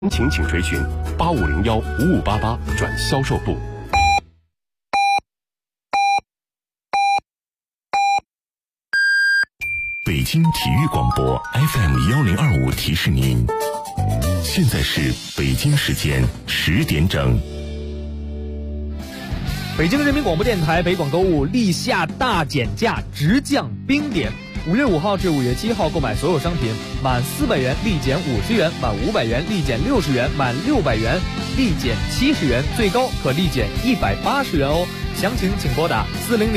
请垂询8501-5588转销售部。 北京体育广播 FM1025提示您，现在是北京时间10点整。 北京人民广播电台北广购物立夏大减价，直降冰点。5月5号至5月7号购买所有商品，满400元立减50元，满500元立减60元，满600元立减70元，最高可立减180元哦。详情请拨打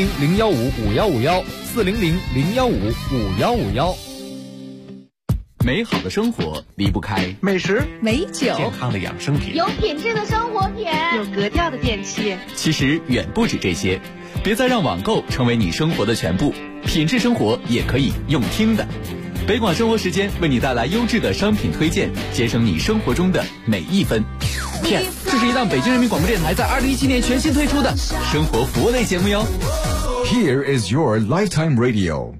400-015-5151，400-015-5151。 美好的生活离不开美食、 美酒、 健康的养生品， 有品质的生活品， 有格调的电器。 其实远不止这些，别再让网购成为你生活的全部，品质生活也可以用听的。北广生活时间为你带来优质的商品推荐，节省你生活中的每一分。这是一档北京人民广播电台在2017年全新推出的生活服务类节目哟。 Here is your lifetime radio。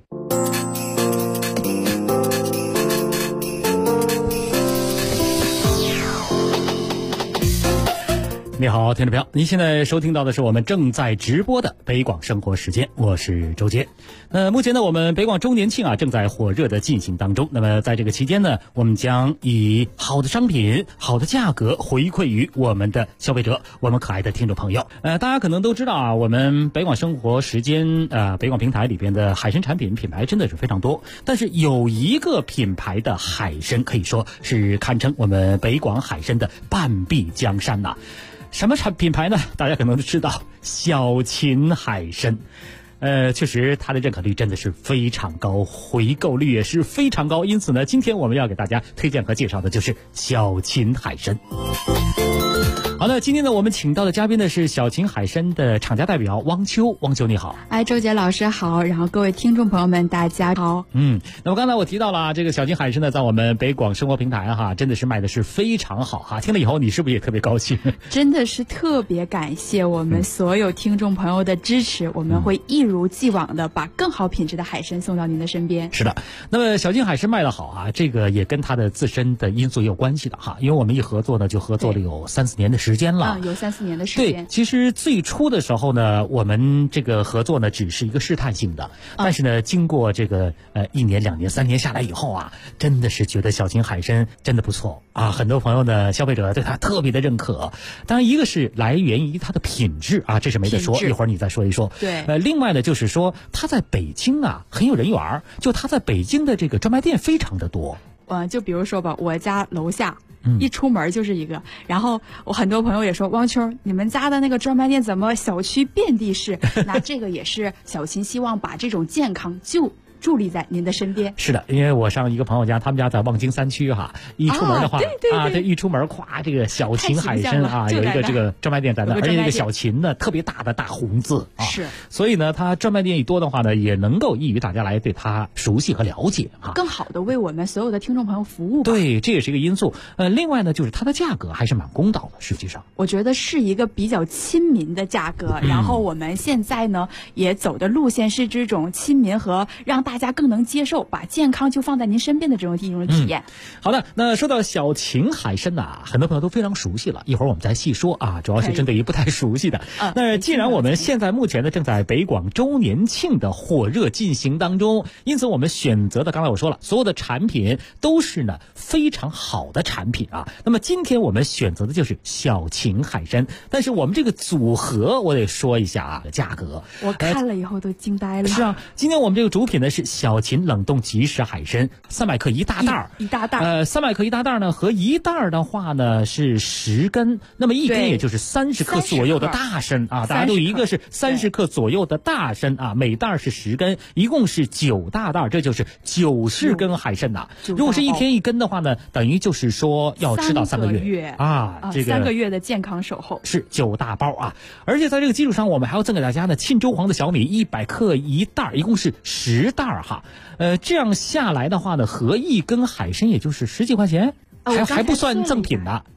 你好，听众朋友，您现在收听到的是我们正在直播的北广生活时间，我是周杰。目前呢，我们北广周年庆正在火热的进行当中。那么在这个期间呢，我们将以好的商品、好的价格回馈于我们的消费者，我们可爱的听众朋友。大家可能都知道我们北广生活时间北广平台里边的海参产品品牌真的是非常多，但是有一个品牌的海参可以说是堪称我们北广海参的半壁江山呐。什么品牌呢？大家可能都知道，小秦海参。确实它的认可率真的是非常高，回购率也是非常高，因此呢，今天我们要给大家推荐和介绍的就是小秦海参。好的，今天呢，我们请到的嘉宾呢是小秦海参的厂家代表汪秋。汪秋你好。 周杰老师好，然后各位听众朋友们大家好。 那么刚才我提到了这个小秦海参呢，在我们北广生活平台真的是卖的是非常好听了以后你是不是也特别高兴？ 真的是特别感谢我们所有听众朋友的支持，我们会一如既往的把更好品质的海参送到您的身边。 是的，那么小秦海参卖得好这个也跟它的自身的因素也有关系的因为我们一合作呢，就合作了有3-4年的时间了。 有3-4年的时间。 对，其实最初的时候呢，我们这个合作呢只是一个试探性的，但是呢，经过这个1年、2年、3年下来以后真的是觉得小秦海参真的不错很多朋友呢，消费者对它特别的认可。当然，一个是来源于它的品质这是没得说，一会儿你再说一说。 对， 另外呢，就是说它在北京很有人缘，就它在北京的这个专卖店非常的多。 就比如说吧，我家楼下一出门就是一个，然后我很多朋友也说，汪秋，你们家的那个专卖店怎么小区遍地是？那这个也是小秦希望把这种健康就伫立在您的身边。 是的，因为我上一个朋友家，他们家在望京3区一出门的话对， 一出门这个小秦海参有一个这个专卖店在那，而且那个小秦呢特别大的大红字是， 所以呢，它专卖店一多的话呢，也能够益于大家来对它熟悉和了解更好的为我们所有的听众朋友服务吧。 对，这也是一个因素。另外呢，就是它的价格还是蛮公道的，实际上我觉得是一个比较亲民的价格。然后我们现在呢也走的路线是这种亲民和让大家更能接受，把健康就放在您身边的这种体验。 好的，那说到小秦海参很多朋友都非常熟悉了，一会儿我们再细说主要是针对于不太熟悉的。那既然我们现在目前呢正在北广周年庆的火热进行当中，因此我们选择的，刚才我说了，所有的产品都是呢非常好的产品那么今天我们选择的就是小秦海参，但是我们这个组合我得说一下价格， 我看了以后都惊呆了。 是今天我们这个主品呢是小秦冷冻即食海参，300克一大袋一大袋 ，300克一大袋呢，和一袋的话呢是10根，那么一根也就是30克左右的大参大家都一个是30克左右的大参每袋是10根，一共是9大袋，这就是90根海参如果是一天1根的话呢，等于就是说要吃到3个月这个 3个月的健康守候， 是9大包而且在这个基础上，我们还要赠给大家呢沁州黄的小米100克一袋，一共是10袋这样下来的话呢，合1根海参也就是10几块钱，还不算赠品呢。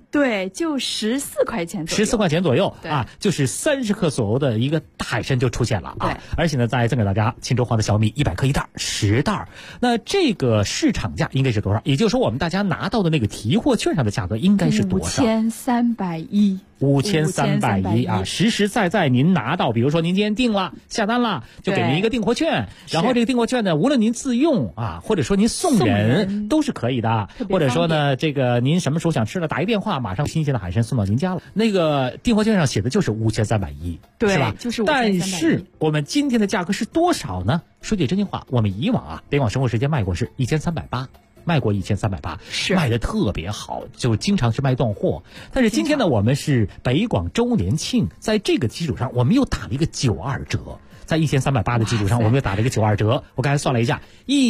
对，就14块钱左右。 14块钱左右对啊，就是30克左右的一个大海参就出现了对啊！而且呢，再赠给大家秦州黄的小米100克1袋10袋。那这个市场价应该是多少？也就是说，我们大家拿到的那个提货券上的价格应该是多少 ？5310。 5310啊，实实在在您拿到，比如说您今天订了下单了，就给您一个订货券，然后这个订货券呢，无论您自用啊，或者说您送人都是可以的，或者说呢，这个您什么时候想吃了，打一电话，马上新鲜的海参送到您家了。那个订货券上写的就是5310， 对， 是吧？ 就是5310。 但是我们今天的价格是多少呢？说句真心话，我们以往啊，北广生活时间卖过是1380。卖过1380， 是卖的特别好，就经常是卖断货。但是今天呢，我们是北广周年庆，在这个基础上，我们又打了一个92折，在1380的基础上，我们又打了一个92折。我刚才算了一下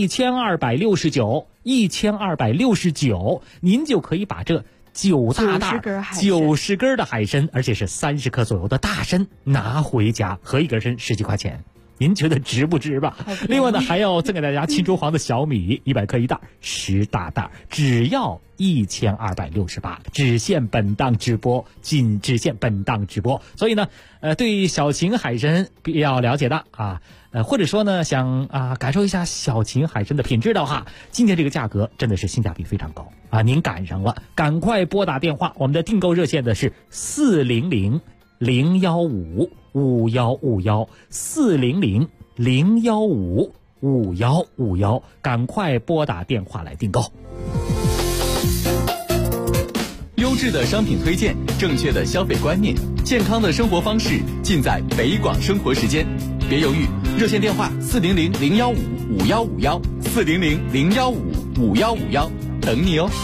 ，1269，您就可以把这9大袋90根的海参，而且是30克左右的大参拿回家，合一根参10几块钱。您觉得值不值吧？另外呢，还要赠给大家秦州黄的小米100克1袋10大袋，只要1268，只限本档直播，仅只限本档直播。所以呢，对小秦海参比较了解的啊，或者说呢想感受一下小秦海参的品质的话，今天这个价格真的是性价比非常高啊！您赶上了，赶快拨打电话，我们的订购热线的是400-015-5151，400-015-5151，赶快拨打电话来订购。 优质的商品推荐，正确的消费观念，健康的生活方式，尽在北广生活时间。别犹豫，热线电话400-015-5151，400-015-5151，等你哦。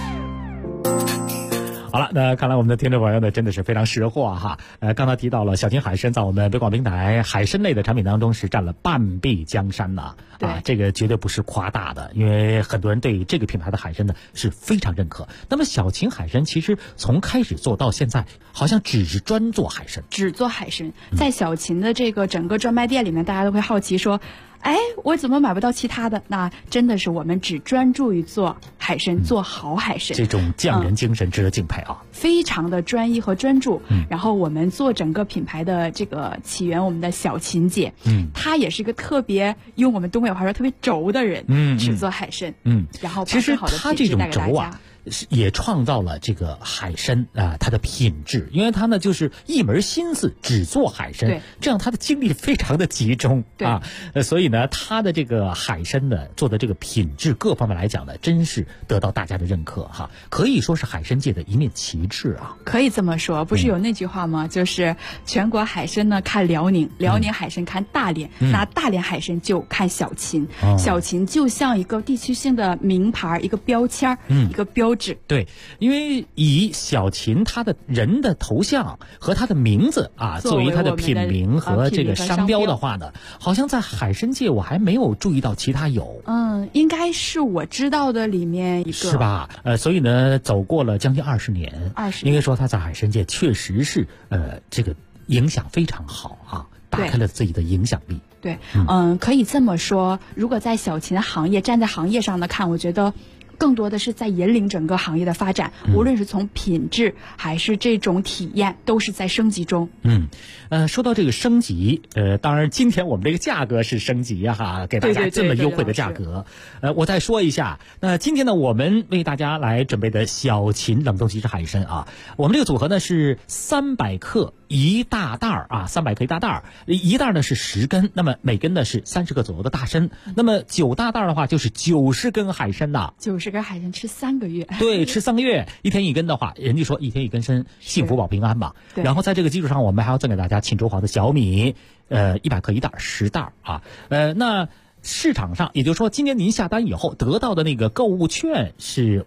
好了，那看来我们的听众朋友呢真的是非常识货哈。刚才提到了小秦海参在我们北广平台海参类的产品当中是占了半壁江山呐，这个绝对不是夸大的，因为很多人对这个品牌的海参呢是非常认可。那么小秦海参其实从开始做到现在，好像只是专做海参， 在小秦的这个整个专卖店里面，大家都会好奇说，哎，我怎么买不到其他的？那真的是我们只专注于做海参，做好海参。 这种匠人精神值得敬佩啊！ 非常的专一和专注。然后我们做整个品牌的这个起源，我们的小秦姐，她也是一个特别用我们东北话说特别轴的人，只做海参。然后其实她这种轴啊，也创造了这个海参它的品质，因为它呢就是一门心思只做海参，这样它的精力非常的集中啊，所以呢它的这个海参呢做的这个品质各方面来讲呢，真是得到大家的认可哈，可以说是海参界的一面旗帜啊。 可以这么说，不是有那句话吗？就是全国海参呢看辽宁，辽宁海参看大连，那大连海参就看小秦，小秦就像一个地区性的名牌，一个标签，一个标志。 对，因为以小秦他的人的头像和他的名字作为他的品名和这个商标的话呢，好像在海参界我还没有注意到其他有。 应该是我知道的里面一个， 是吧？所以呢，走过了将近20年，应该说他在海参界确实是这个影响非常好啊，打开了自己的影响力。 对，可以这么说，如果在小秦行业站在行业上的看，我觉得更多的是在引领整个行业的发展，无论是从品质还是这种体验，都是在升级中。 说到这个升级，当然今天我们这个价格是升级哈，给大家这么优惠的价格。我再说一下，那今天呢，我们为大家来准备的小秦冷冻即食海参啊，我们这个组合呢是300克1大袋啊，300克1大袋，一袋呢是10根，那么每根呢是30克左右的大参，那么9大袋的话就是90根海参的 ，90根海参吃3个月， 对，吃3个月，1天1根的话，人家说1天1根参，幸福保平安嘛。然后在这个基础上，我们还要赠给大家秦州黄的小米，100克1袋10袋啊，那市场上，也就是说，今年您下单以后得到的那个购物券是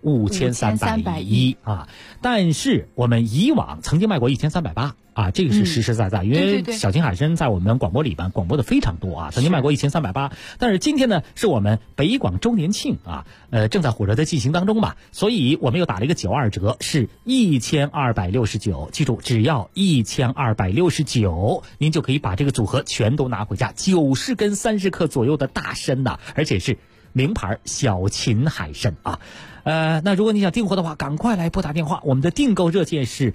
5310啊，但是我们以往曾经卖过1380啊，这个是实实在在，因为小秦海参在我们广播里边广播的非常多啊，曾经卖过1380，但是今天呢是我们北广周年庆啊，正在火热的进行当中嘛，所以我们又打了一个92折，是1269，记住只要1269，您就可以把这个组合全都拿回家，90根30克左右的大参呐，而且是名牌小秦海参啊。 那如果你想订货的话，赶快来拨打电话，我们的订购热线是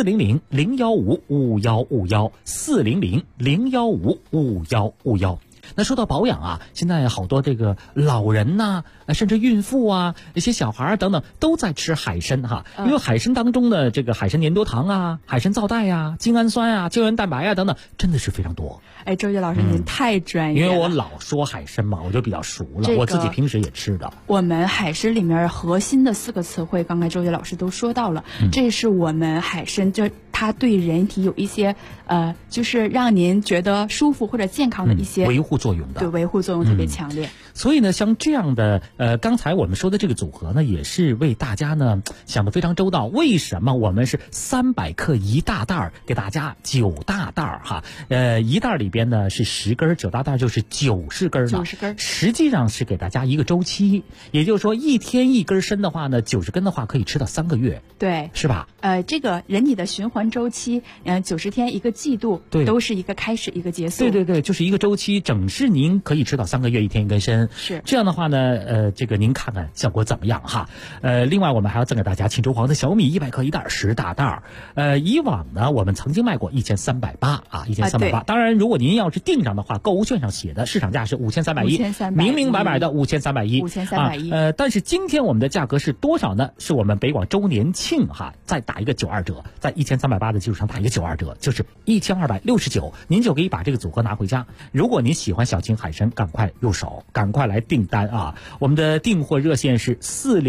400-015-5151，400-015-5151。那说到保养啊，现在好多这个老人呐、甚至孕妇啊，一些小孩等等都在吃海参哈，因为海参当中的这个海参粘多糖啊、海参皂苷啊、精氨酸啊、胶原蛋白啊等等，真的是非常多。 哎，周杰老师，您太专业了。 因为我老说海参嘛，我就比较熟了，我自己平时也吃的。 我们海参里面核心的4个词汇，刚才周杰老师都说到了，这是我们海参就它对人体有一些就是让您觉得舒服或者健康的一些维护作用的， 对，维护作用特别强烈。 所以呢，像这样的刚才我们说的这个组合呢，也是为大家呢想得非常周到。为什么我们是300克1大袋给大家9大袋哈？一袋里边呢是10根，9大袋就是90根了。90根，实际上是给大家一个周期，也就是说1天1根参的话呢，90根的话可以吃到3个月， 对， 是吧？ 这个人体的循环周期，90天1个季度， 对， 都是一个开始一个结束。 对对对，就是一个周期，整是您可以吃到3个月，1天1根参。 是这样的话呢，这个您看看效果怎么样哈？另外我们还要赠给大家庆州黄的小米100克1袋10大袋。以往呢我们曾经卖过1380啊，1380。当然，如果您要是订上的话，购物券上写的市场价是5310，明明白白的5310。但是今天我们的价格是多少呢？是我们北广周年庆哈，再打一个92折，在1380的基础上打一个92折，就是1269，您就可以把这个组合拿回家。如果您喜欢小青海参，赶快入手，赶快来订单啊！我们的订货热线是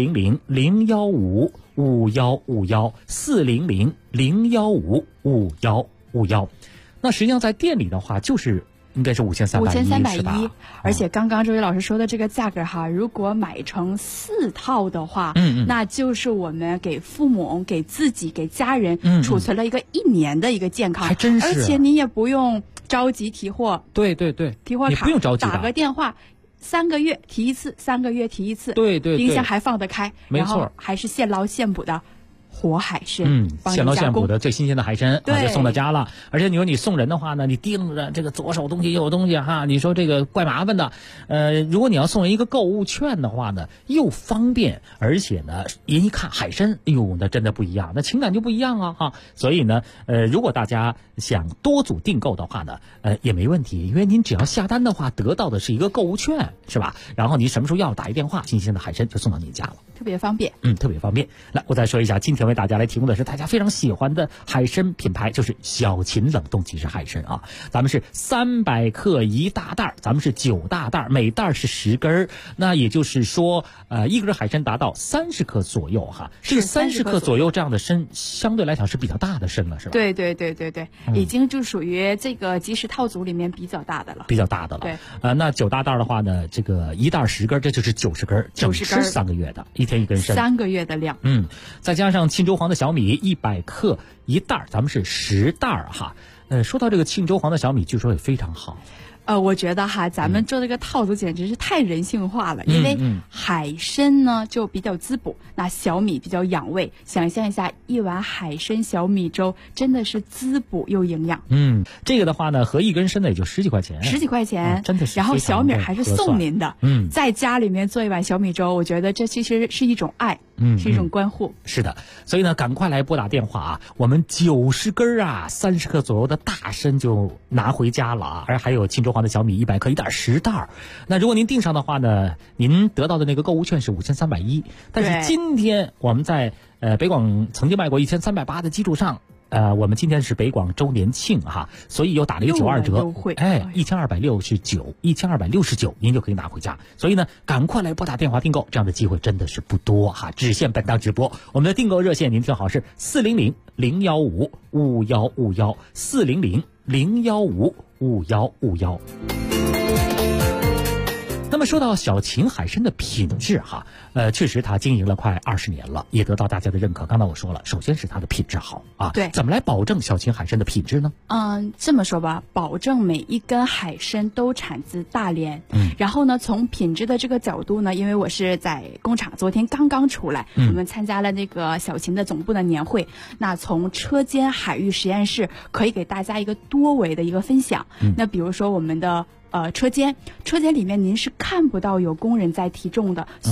400-015-5151，400-015-5151。那实际上在店里的话，就是应该是5310， 而且刚刚周宇老师说的这个价格哈，如果买成4套的话，那就是我们给父母、给自己、给家人储存了一个1年的一个健康， 还真是。 而且你也不用着急提货， 对对对， 提货卡你不用着急， 打个电话。3个月提一次，3个月提一次， 对对对， 冰箱还放得开， 没错， 然后还是现捞现捕的活海参， 现捞现捕的最新鲜的海参，就送到家了。而且你说你送人的话呢，你盯着这个左手东西右手东西哈，你说这个怪麻烦的。如果你要送人一个购物券的话呢，又方便，而且呢，人一看海参，哎呦，那真的不一样，那情感就不一样啊哈。所以呢，如果大家想多组订购的话呢，也没问题，因为您只要下单的话，得到的是一个购物券，是吧？然后你什么时候要打一电话，新鲜的海参就送到你家了， 特别方便。 特别方便。来，我再说一下，今天为大家来提供的是大家非常喜欢的海参品牌，就是小秦冷冻即食海参啊。咱们是300克1大袋，咱们是9大袋，每袋是10根。那也就是说，一根海参达到30克左右哈。这个30克左右这样的参，相对来讲是比较大的参了，是吧？ 对对对对对，已经就属于这个即食套组里面比较大的了。 比较大的了。 对。 那9大袋的话呢，这个1袋10根，这就是90根，整吃3个月的，1天1根参 ，3个月的量。 再加上庆州黄的小米100克1袋，咱们是10袋哈。说到这个庆州黄的小米，据说也非常好。 我觉得哈，咱们做这个套组简直是太人性化了，因为海参呢就比较滋补，那小米比较养胃。想象一下，一碗海参小米粥真的是滋补又营养。 这个的话呢，合1根参的也就10几块钱 ，10几块钱， 真的是。 然后小米还是送您的，在家里面做一碗小米粥，我觉得这其实是一种爱。是一种关护。 是的，所以呢，赶快来拨打电话啊！我们90根啊，30克左右的大参就拿回家了啊！而还有庆州黄的小米100克1袋10袋。那如果您订上的话呢，您得到的那个购物券是5310。但是今天我们在北广曾经卖过1380的基础上。我们今天是北广周年庆哈，所以又打了一个92折，1269，1269，您就可以拿回家。所以呢，赶快来拨打电话订购，这样的机会真的是不多哈，只限本档直播。我们的订购热线您听好是400-015-5151，400-015-5151。那么说到小秦海参的品质哈，确实它经营了快20年了，也得到大家的认可。刚才我说了，首先是它的品质好啊。 对， 怎么来保证小秦海参的品质呢？ 这么说吧，保证每一根海参都产自大连。然后呢，从品质的这个角度呢，因为我是在工厂，昨天刚刚出来，我们参加了那个小秦的总部的年会。那从车间海域实验室可以给大家一个多维的一个分享。那比如说我们的车间里面您是看不到有工人在提重的，所有的结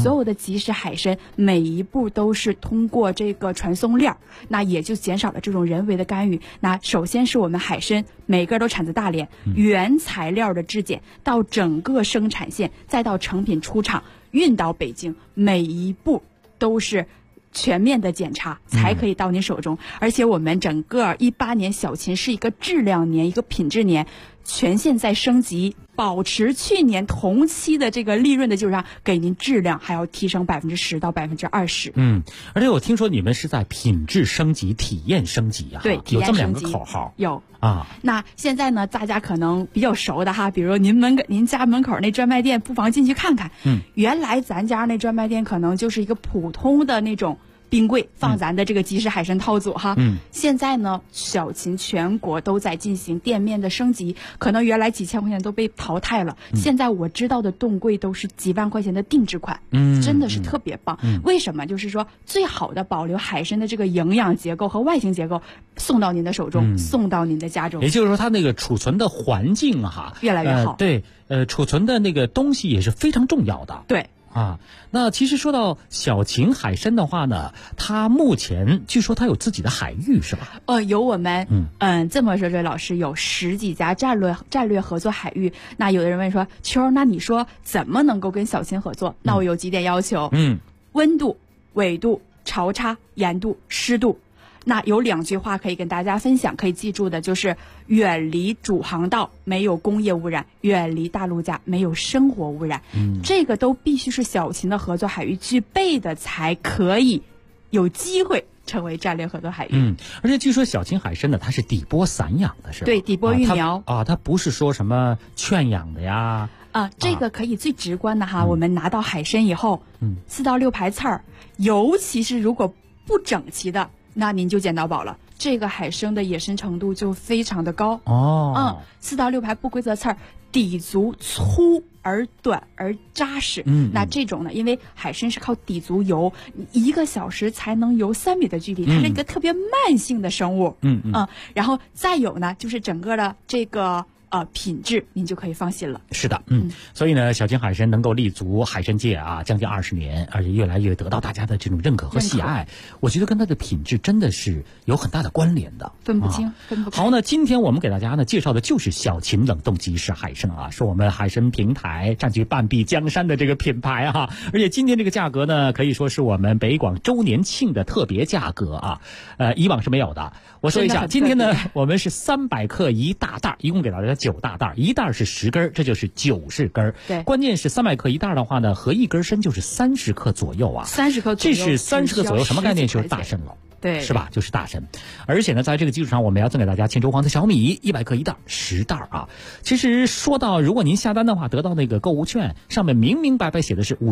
即食海参每一步都是通过这个传送链，那也就减少了这种人为的干预。那首先是我们海参每个都产自大连，原材料的质检到整个生产线，再到成品出厂运到北京，每一步都是全面的检查才可以到您手中。而且我们整个18年小秦是一个质量年，一个品质年，全线在升级，保持去年同期的这个利润的基础上，给您质量还要提升10%到20%。 而且我听说你们是在品质升级、体验升级啊， 对，体验升级有这么2个口号。 有啊， 那现在呢，大家可能比较熟的哈，比如您家门口那专卖店，不妨进去看看。原来咱家那专卖店可能就是一个普通的那种冰柜，放咱的这个即食海参套组哈。现在呢，小秦全国都在进行店面的升级，可能原来几千块钱都被淘汰了。现在我知道的冻柜都是几万块钱的定制款，真的是特别棒。为什么？就是说最好的保留海参的这个营养结构和外形结构，送到您的手中，送到您的家中。 也就是说，它那个储存的环境哈， 越来越好。 对，储存的那个东西也是非常重要的。 对。 那其实说到小秦海参的话呢，它目前据说它有自己的海域是吧？ 有我们这么说，这老师有10几家战略合作海域。那有的人问说，秋，那你说怎么能够跟小秦合作？那我有几点要求，温度、纬度、潮差、盐度、湿度。那有2句话可以跟大家分享，可以记住的就是远离主航道，没有工业污染；远离大陆架，没有生活污染。这个都必须是小秦的合作海域具备的，才可以有机会成为战略合作海域。 而且据说小秦海参呢，它是底波散养的，是吧？ 对，底波育苗它不是说什么圈养的呀。 这个可以最直观的哈，我们拿到海参以后，4到6排刺儿，尤其是如果不整齐的，那您就捡到宝了。这个海参的野生程度就非常的高。4到6排不规则刺儿，底足粗而短而扎实。那这种呢，因为海参是靠底足游，1个小时才能游3米的距离，它是一个特别慢性的生物。然后再有呢，就是整个的这个品质您就可以放心了。 是的，所以呢，小秦海参能够立足海参界啊，将近20年，而且越来越得到大家的这种认可和喜爱。我觉得跟它的品质真的是有很大的关联的， 分不清，分不开。 好，那今天我们给大家呢介绍的就是小秦冷冻即食海参啊，是我们海参平台占据半壁江山的这个品牌哈。而且今天这个价格呢，可以说是我们北广周年庆的特别价格啊，以往是没有的。我说一下，今天呢，我们是300克1大袋，一共给大家9大袋，一袋是10根，这就是90根。 对， 关键是300克1袋的话呢，合1根参就是30克左右啊。 30克左右， 这是30克左右，什么概念？就是大参了。 对， 是吧？就是大参。而且呢，在这个基础上，我们要赠给大家千州黄的小米100克1袋，10袋啊。其实说到，如果您下单的话，得到那个购物券，上面明明白白写的是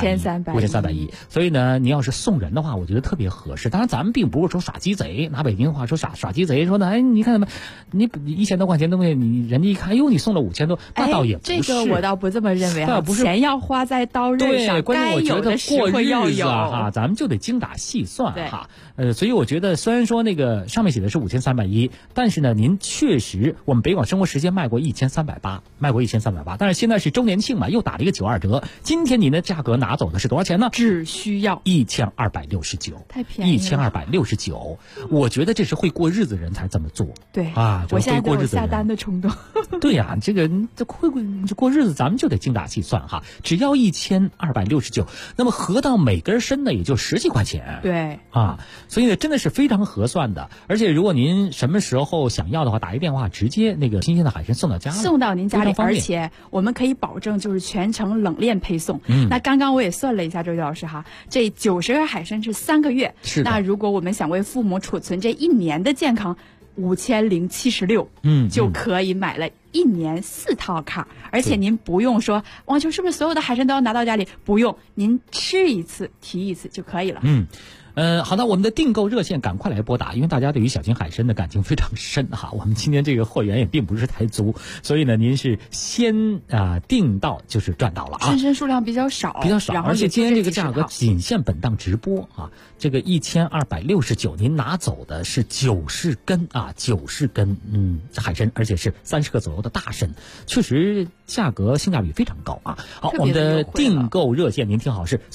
5310，所以呢，您要是送人的话，我觉得特别合适。当然，咱们并不是说耍鸡贼，拿北京话说耍鸡贼，说呢，你看什么，你1000多块钱东西，你人家一看，哟，你送了5000多，那倒也不是。 这个我倒不这么认为啊， 不是钱要花在刀刃上， 该有的实惠要有哈，咱们就得精打细算哈。所以我觉得，虽然说那个上面写的是5310，但是呢，您确实我们北广生活时间卖过1380，但是现在是周年庆嘛，又打了一个92折。今天您的价格拿走的是多少钱呢？ 只需要 1269， 太便宜了 ，1269。我觉得这是会过日子人才这么做。 对啊， 我现在都有下单的冲动。 对呀，这过日子咱们就得精打细算哈，只要1269，那么合到每根参呢也就10几块钱。 对啊。所以呢，真的是非常合算的。而且如果您什么时候想要的话，打一电话，直接那个新鲜的海参送到家里， 送到您家里，而且我们可以保证就是全程冷链配送。那刚刚我也算了一下，周老师哈，这90根海参是3个月。 是的。 那如果我们想为父母储存这1年的健康，5076，就可以买了1年4套卡，而且您不用说王秋是不是所有的海参都要拿到家里，不用，您吃一次提一次就可以了。 好的，我们的订购热线赶快来拨打，因为大家对于小型海参的感情非常深哈。我们今天这个货源也并不是太足，所以呢，您是先订到就是赚到了啊。 参参数量比较少， 而且今天这个价格仅限本档直播啊。这个1269，您拿走的是90根啊，90根海参，而且是30克左右的大参，确实价格性价比非常高啊。好，我们的订购热线您听好是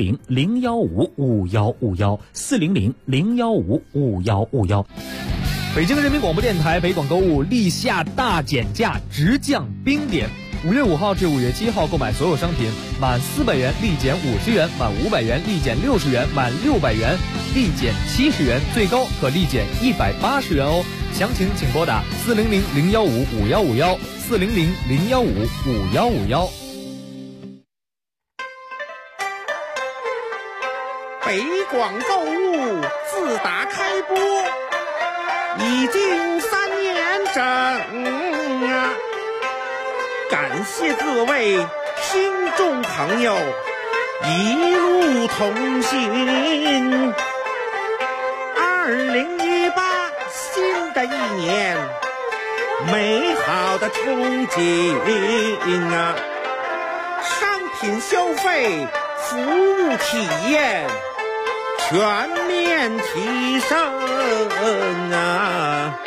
400-015-5151，400-015-5151。 北京人民广播电台北广购物立夏大减价，直降冰点。5月5号至5月7号购买所有商品满400元立减50元，满500元立减60元，满600元立减70元，最高可立减180元哦。详情请拨打400-015-5151，400-015-5151。 北广购物自打开播已经3年整啊，感谢各位听众朋友一路同行。2018新的一年，美好的憧憬啊，商品消费，服务体验全面提升啊！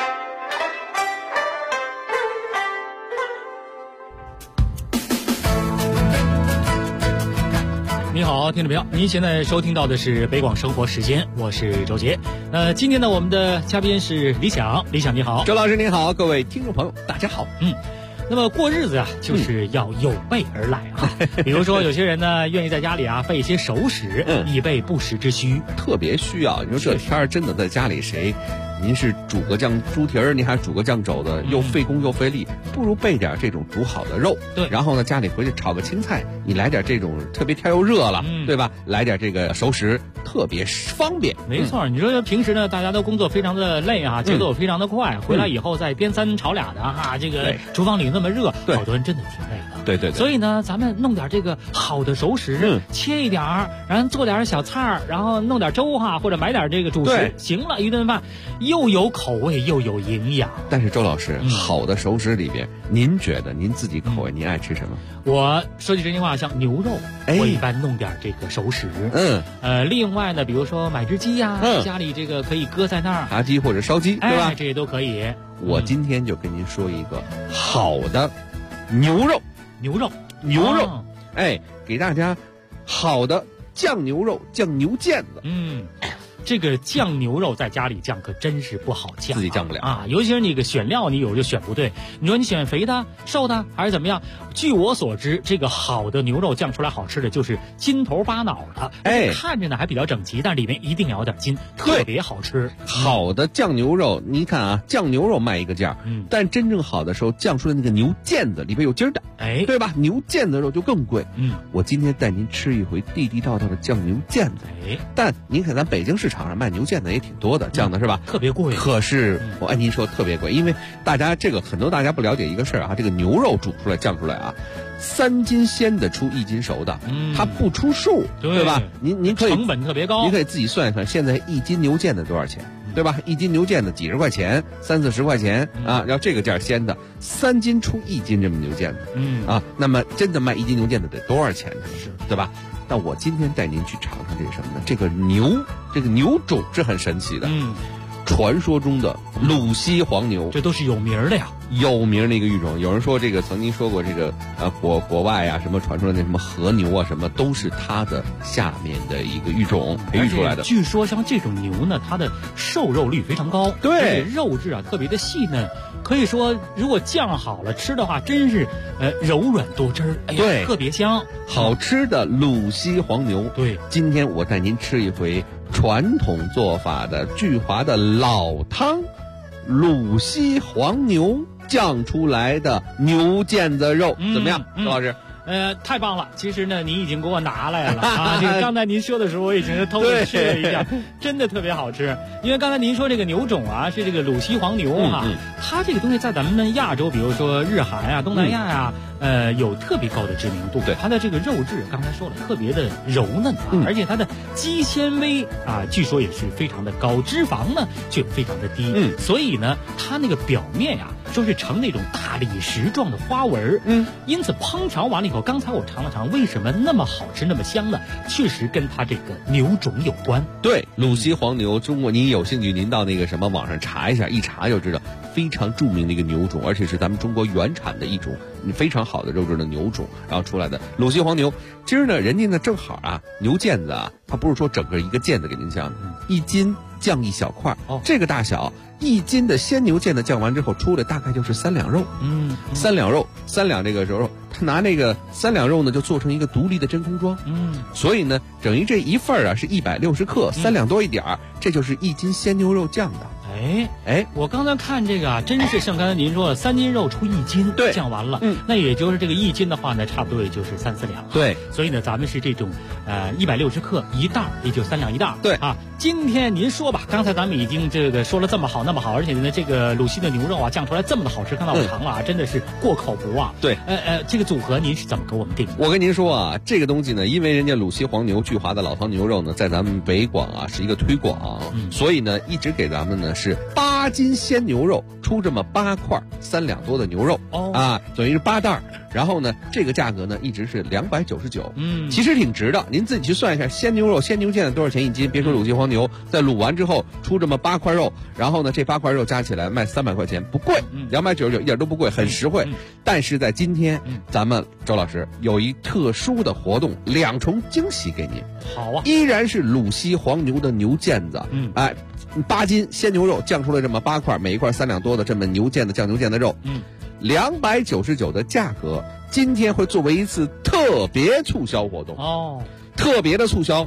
你好，听众朋友，您现在收听到的是北广生活时间，我是周杰。今天呢，我们的嘉宾是李想，李想你好， 周老师您好，各位听众朋友大家好。 那么过日子啊，就是要有备而来啊。比如说，有些人呢愿意在家里啊备一些熟食，以备不时之需， 特别需要。你说这天儿真的在家里谁？您是煮个酱猪蹄儿，您还煮个酱肘子，又费工又费力，不如备点这种煮好的肉。 对， 然后呢，家里回去炒个青菜，你来点这种特别天又热了，对吧？来点这个熟食，特别方便。 没错，你说平时呢，大家都工作非常的累啊，节奏非常的快，回来以后再颠三炒俩的哈，这个厨房里那么热，好多人真的挺累的。 对。 所以呢，咱们弄点这个好的熟食，切一点儿，然后做点小菜儿，然后弄点粥哈，或者买点这个主食，行了，一顿饭又有口味又有营养。 但是周老师，好的熟食里边，您觉得您自己口味您爱吃什么？ 我说句真心话，像牛肉，我一般弄点这个熟食。另外呢，比如说买只鸡呀，家里这个可以搁在那儿， 炸鸡或者烧鸡，对吧？ 这些都可以。 我今天就跟您说一个好的牛肉，给大家好的酱牛肉，酱牛腱子。 这个酱牛肉在家里酱可真是不好酱， 自己酱不了啊！尤其是那个选料，你有时候选不对。你说你选肥的、瘦的还是怎么样？据我所知，这个好的牛肉酱出来好吃的就是筋头巴脑的，看着呢还比较整齐，但里面一定要有点筋，特别好吃。 好的酱牛肉，你看啊，酱牛肉卖一个价，但真正好的时候酱出来那个牛腱子里边有筋儿的，对吧？牛腱子肉就更贵。我今天带您吃一回地地道道的酱牛腱子。但您看咱北京市场上卖牛腱子也挺多的，酱的是吧？ 特别贵。 可是我按您说特别贵，因为大家很多大家不了解一个事儿啊，这个牛肉煮出来酱出来啊，3斤鲜的出1斤熟的，它不出数，对吧？您可以成本特别高， 您可以自己算一算，现在1斤牛腱子多少钱，对吧？1斤牛腱子几十块钱，30-40块钱啊，要这个价鲜的，3斤出1斤这么牛腱子，那么真的卖1斤牛腱子得多少钱呢？对吧？但我今天带您去尝尝这是什么呢？这个牛种是很神奇的，传说中的鲁西黄牛， 这都是有名的呀， 有名的一个育种。有人说这个曾经说过这个国外啊什么传出来那什么和牛啊什么都是它的下面的一个育种培育出来的。 据说像这种牛呢，它的瘦肉率非常高， 对， 肉质啊特别的细嫩。可以说，如果酱好了吃的话，真是柔软多汁儿， 对， 特别香， 好吃的鲁西黄牛。 对， 今天我带您吃一回传统做法的巨华的老汤，鲁西黄牛酱出来的牛腱子肉，怎么样，周老师？ 太棒了！其实呢，您已经给我拿来了啊。这个刚才您说的时候，我已经是偷着吃了一下，真的特别好吃。因为刚才您说这个牛种啊，是这个鲁西黄牛哈，它这个东西在咱们亚洲，比如说日韩啊、东南亚呀、有特别高的知名度。 对， 它的这个肉质，刚才说了，特别的柔嫩啊，而且它的肌纤维啊，据说也是非常的高，脂肪呢却非常的低。所以呢，它那个表面呀，说是呈那种大理石状的花纹。因此烹调完了以后，刚才我尝了尝，为什么那么好吃、那么香呢？确实跟它这个牛种有关。 对，鲁西黄牛，中国您有兴趣，您到那个什么网上查一下，一查就知道，非常著名的一个牛种，而且是咱们中国原产的一种非常好的肉质的牛种，然后出来的鲁西黄牛。今儿呢，人家呢正好啊，牛腱子啊，它不是说整个一个腱子给您降，1斤降1小块，这个大小。1斤的鲜牛腱子降完之后，出来大概就是3两肉。3两肉，3两这个肉，他拿那个3两肉呢，就做成一个独立的真空装。所以呢，等于这一份啊是160克，3两多一点儿，这就是1斤鲜牛肉酱的。 我刚才看这个啊，真是像刚才您说的，3斤肉出1斤， 对， 降完了，那也就是这个1斤的话呢，差不多也就是3、4两。 对， 所以呢，咱们是这种160克一袋，也就3两一袋。 对啊，今天您说吧，刚才咱们已经这个说了这么好那么好，而且呢，这个鲁西的牛肉啊，酱出来这么的好吃，刚才我尝了啊，真的是过口不忘。 对， 这个组合您是怎么给我们定的？ 我跟您说啊，这个东西呢，因为人家鲁西黄牛、聚华的老汤牛肉呢，在咱们北广啊是一个推广，所以呢，一直给咱们呢是8斤鲜牛肉出这么8块3两多的牛肉，等于是8袋。然后呢，这个价格呢一直是299，其实挺值的。您自己去算一下，鲜牛肉、鲜牛腱子多少钱1斤？别说鲁西黄牛，在卤完之后出这么8块肉，然后呢，这8块肉加起来卖300块钱，不贵，299一点都不贵，很实惠。但是在今天，咱们周老师有一特殊的活动，2重惊喜给您。 好啊， 依然是鲁西黄牛的牛腱子，8斤鲜牛肉降出来这么8块，每一块3两多的这么牛腱子酱牛腱子肉，299的价格，今天会作为一次特别促销活动特别的促销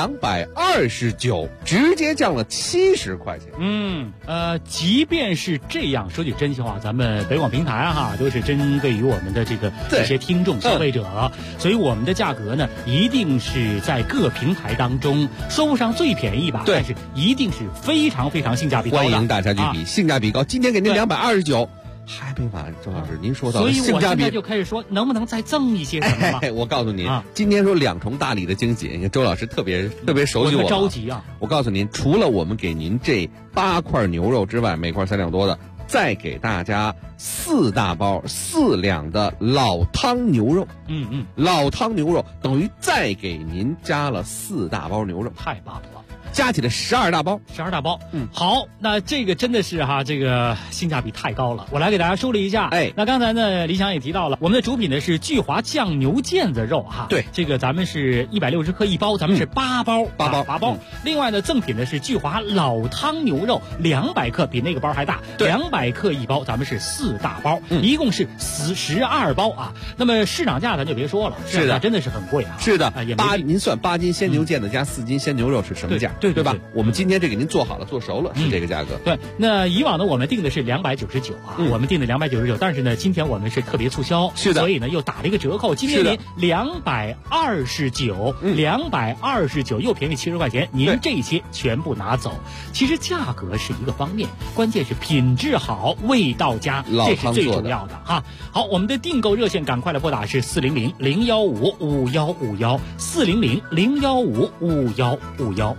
229，直接降了70块钱。 即便是这样，说句真心话，咱们北广平台哈都是针对于我们的这些听众消费者，所以我们的价格呢，一定是在各平台当中说不上最便宜吧，但是一定是非常非常性价比高的。 欢迎大家去比，性价比高。今天给您229。还没完，周老师，您说到了性价比， 所以我现在就开始说，能不能再赠一些什么吧？ 我告诉您，今天说2重大礼的惊喜，周老师特别熟悉我着急啊！ 我告诉您，除了我们给您这8块牛肉之外，每块3两多的，再给大家4大包4两的老汤牛肉。老汤牛肉等于再给您加了4大包牛肉， 太棒了！ 加起来12大包 ，12大包。好，那这个真的是这个性价比太高了。我来给大家梳理一下。那刚才呢，李想也提到了，我们的主品呢是聚华酱牛腱子肉哈。 对， 这个咱们是160克一包，咱们是8包，8包。另外呢，赠品呢是聚华老汤牛肉200克，比那个包还大，200克一包，咱们是4大包，一共是12包啊。那么市场价咱就别说了， 是的， 真的是很贵啊。 是的，您算8斤鲜牛腱子加4斤鲜牛肉是什么价？对吧？我们今天这给您做好了，做熟了，是这个价格。 对，那以往呢，我们定的是299啊，我们定的299，但是呢，今天我们是特别促销， 是的， 所以呢又打了一个折扣，今天您229，229又便宜70块钱，您这些全部拿走。其实价格是一个方面，关键是品质好，味道佳，这是最重要的哈。好，我们的订购热线赶快来拨打是400-015-5151，400-015-5151。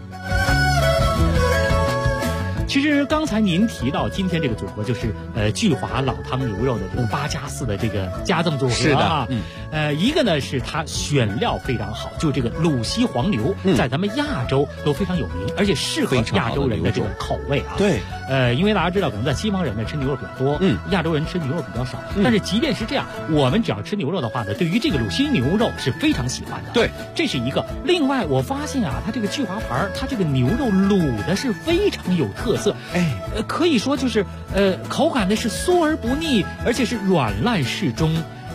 其实刚才您提到今天这个组合就是聚华老汤牛肉的这个8+4的这个加赠组合， 是的， 一个呢是它选料非常好，就这个鲁西黄牛，在咱们亚洲都非常有名，而且适合亚洲人的这种口味啊。 对， 因为大家知道，可能在西方人呢吃牛肉比较多，亚洲人吃牛肉比较少，但是即便是这样，我们只要吃牛肉的话呢，对于这个鲁西牛肉是非常喜欢的。 对， 这是一个。另外，我发现啊，它这个聚华牌，它这个牛肉卤的是非常有特色，可以说就是口感呢是酥而不腻，而且是软烂适中。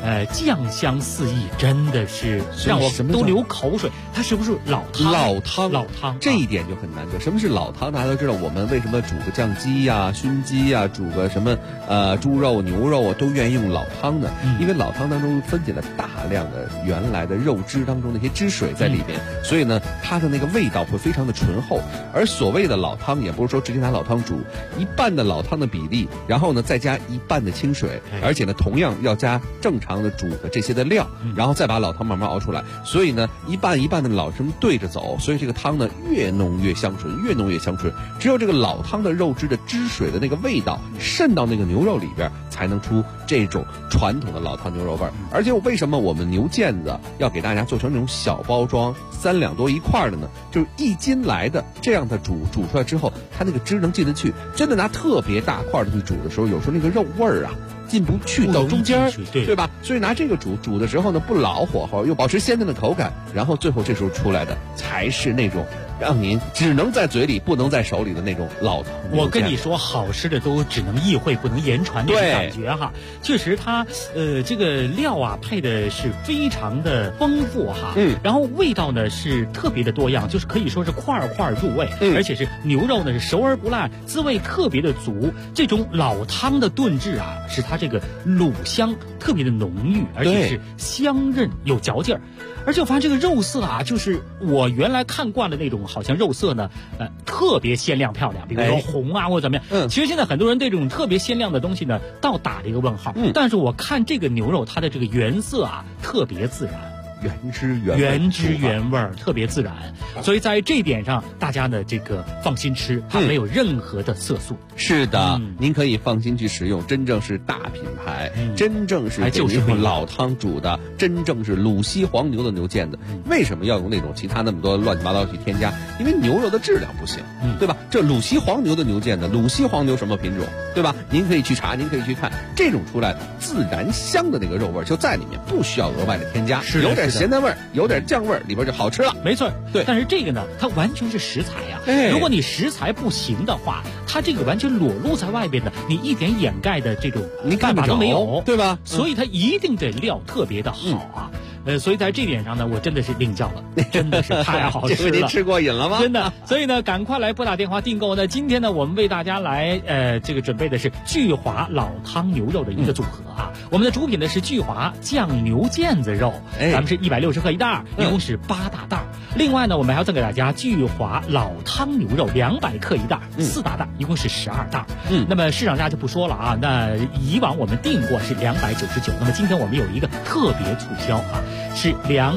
酱香四溢，真的是让我都流口水。它是不是老汤？老汤， 这一点就很难得。什么是老汤？大家都知道，我们为什么煮个酱鸡呀、熏鸡呀，煮个什么猪肉、牛肉啊，都愿意用老汤呢？因为老汤当中分解了大量的原来的肉汁当中那些汁水在里面，所以呢，它的那个味道会非常的醇厚。而所谓的老汤，也不是说直接拿老汤煮，一半的老汤的比例，然后呢再加一半的清水，而且呢同样要加正常的煮的这些的料，然后再把老汤慢慢熬出来。所以呢，一半一半的老汤对着走，所以这个汤呢越浓越香醇，越浓越香醇。只有这个老汤的肉汁的汁水的那个味道渗到那个牛肉里边，才能出这种传统的老汤牛肉味儿。而且为什么我们牛腱子要给大家做成那种小包装3两多一块的呢？就是1斤来的，这样的煮出来之后，它那个汁能进得去。真的拿特别大块的去煮的时候，有时候那个肉味儿啊进不去到中间，对吧？所以拿这个煮的时候呢，不老火候，又保持鲜嫩的口感，然后最后这时候出来的才是那种让您只能在嘴里不能在手里的那种老汤。 我跟你说，好吃的都只能意会不能言传那种感觉哈。确实它这个料啊配的是非常的丰富哈，然后味道呢是特别的多样，就是可以说是块块入味，而且是牛肉呢是熟而不烂，滋味特别的足。这种老汤的炖制啊，使它这个卤香特别的浓郁，而且是香韧有嚼劲儿。而且我发现这个肉色啊，就是我原来看惯了那种好像肉色呢，特别鲜亮漂亮，比如说红啊或者怎么样。其实现在很多人对这种特别鲜亮的东西呢，倒打了一个问号。但是我看这个牛肉，它的这个原色啊，特别自然。原汁原味，特别自然，所以在这一点上，大家呢这个放心吃，它没有任何的色素。 是的，您可以放心去食用，真正是大品牌，真正是就是用老汤煮的，真正是鲁西黄牛的牛腱子。为什么要用那种其他那么多乱七八糟去添加？因为牛肉的质量不行，对吧？这鲁西黄牛的牛腱子，鲁西黄牛什么品种，对吧？您可以去查，您可以去看，这种出来自然香的那个肉味就在里面，不需要额外的添加，有点咸淡味儿，有点酱味儿，里边就好吃了。 没错， 对。 但是这个呢，它完全是食材呀。如果你食材不行的话，它这个完全裸露在外边的，你一点掩盖的这种办法都没有， 对吧？ 所以它一定得料特别的好啊。所以在这点上呢，我真的是领教了，真的是太好吃了。 您吃过瘾了吗？ 真的。所以呢，赶快来拨打电话订购呢。今天呢，我们为大家来这个准备的是聚华老汤牛肉的一个组合啊。我们的主品呢是聚华酱牛腱子肉，咱们是160克一袋，一共是8大袋。另外呢，我们还要赠给大家聚华老汤牛肉200克一袋，4大袋，一共是12袋。那么市场价就不说了啊。那以往我们订过是299，那么今天我们有一个特别促销啊。是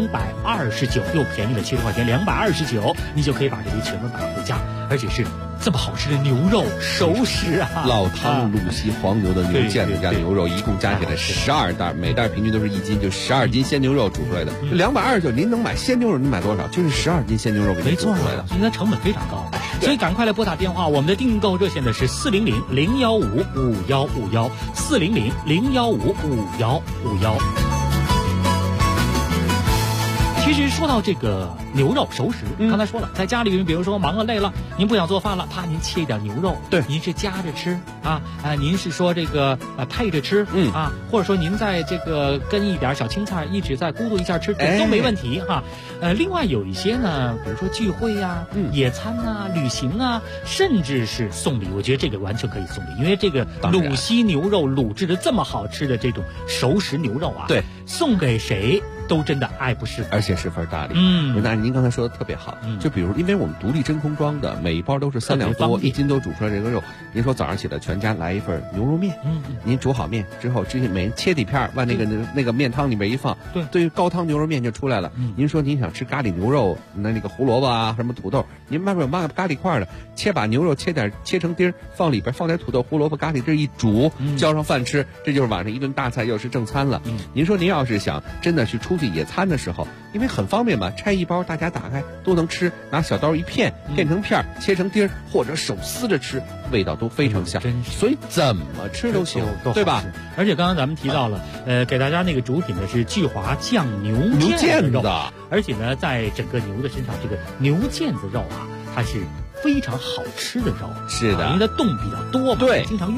229，又便宜了70块钱，229，你就可以把这些全都买回家，而且是这么好吃的牛肉熟食啊！ 老汤鲁西黄牛的牛腱子加牛肉，一共加起来12袋，每袋平均都是1斤，就12斤鲜牛肉煮出来的。229，您能买鲜牛肉，您买多少？就是12斤鲜牛肉给您煮出来的， 应该成本非常高。所以赶快来拨打电话，我们的订购热线呢是400-015-5151，400-015-5151。其实说到这个牛肉熟食，刚才说了，在家里比如说忙了累了，您不想做饭了，啪，您切一点牛肉， 对， 您是夹着吃啊，您是说这个配着吃，啊，或者说您在这个跟一点小青菜一直在咕嘟一下吃，都没问题哈。另外有一些呢，比如说聚会呀、野餐啊、旅行啊，甚至是送礼，我觉得这个完全可以送礼，因为这个鲁西牛肉卤制的这么好吃的这种熟食牛肉啊， 对， 送给谁都真的爱不释手， 而且十分大礼。那您刚才说的特别好，就比如因为我们独立真空装的，每一包都是3两多，1斤都煮出来这个肉。您说早上起来全家来一份牛肉面，您煮好面之后，之前每人切几片，往那个面汤里面一放，对，高汤牛肉面就出来了。您说您想吃咖喱牛肉，那个胡萝卜啊，什么土豆，您外面有咖喱块的，把牛肉切成丁，放里边放点土豆、胡萝卜、咖喱汁一煮，浇上饭吃，这就是晚上一顿大菜，又是正餐了。您说您要是想真的去出去野餐的时候，因为很方便嘛，拆一包大家打开都能吃，拿小刀一片成片，切成丁，或者手撕着吃，味道都非常香，所以怎么吃都行，对吧？ 而且刚刚咱们提到了，给大家那个主品呢是聚华酱牛腱子，而且呢，在整个牛的身上，这个牛腱子肉啊，它是非常好吃的肉， 是的， 因为它动比较多嘛， 对， 经常运动。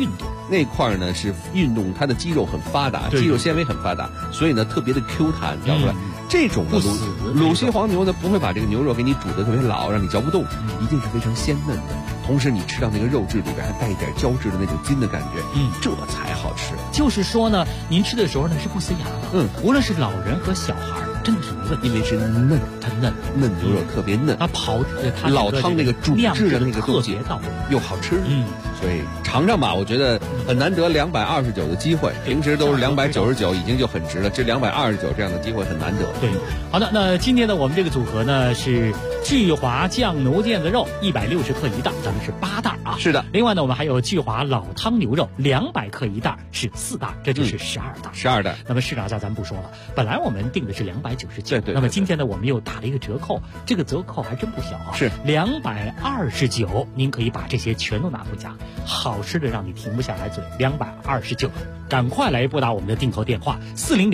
那块呢是运动，它的肌肉很发达，肌肉纤维很发达，所以呢特别的 Q 弹，嚼出来。这种的鲁西黄牛呢，不会把这个牛肉给你煮得特别老，让你嚼不动，一定是非常鲜嫩的。同时你吃到那个肉质里边还带一点胶质的那种筋的感觉，这才好吃。 就是说呢，您吃的时候呢是不塞牙的，无论是老人和小孩，真的是没问题， 因为是嫩， 它嫩牛肉特别嫩， 它老汤那个煮制的那个特别到位， 又好吃，所以尝尝吧，我觉得很难得229的机会，平时都是299，已经就很值了，这229这样的机会很难得。 对，好的，那今天呢，我们这个组合呢是聚华酱牛腱子肉160克一袋，咱们是8袋啊。 是的。 另外呢，我们还有聚华老汤牛肉200克一袋，是4袋，这就是12袋。 12袋。 那么市场价咱不说了，本来我们定的是299， 对。 那么今天呢，我们又打了一个折扣，这个折扣还真不小啊， 是 229，您可以把这些全都拿回家，好吃的让你停不下来嘴，229。赶快来拨打我们的订购电话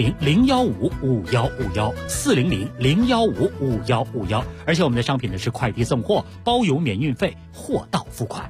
400-015-5151，400-015-5151，而且我们的商品呢是快递送货，包邮免运费，货到付款。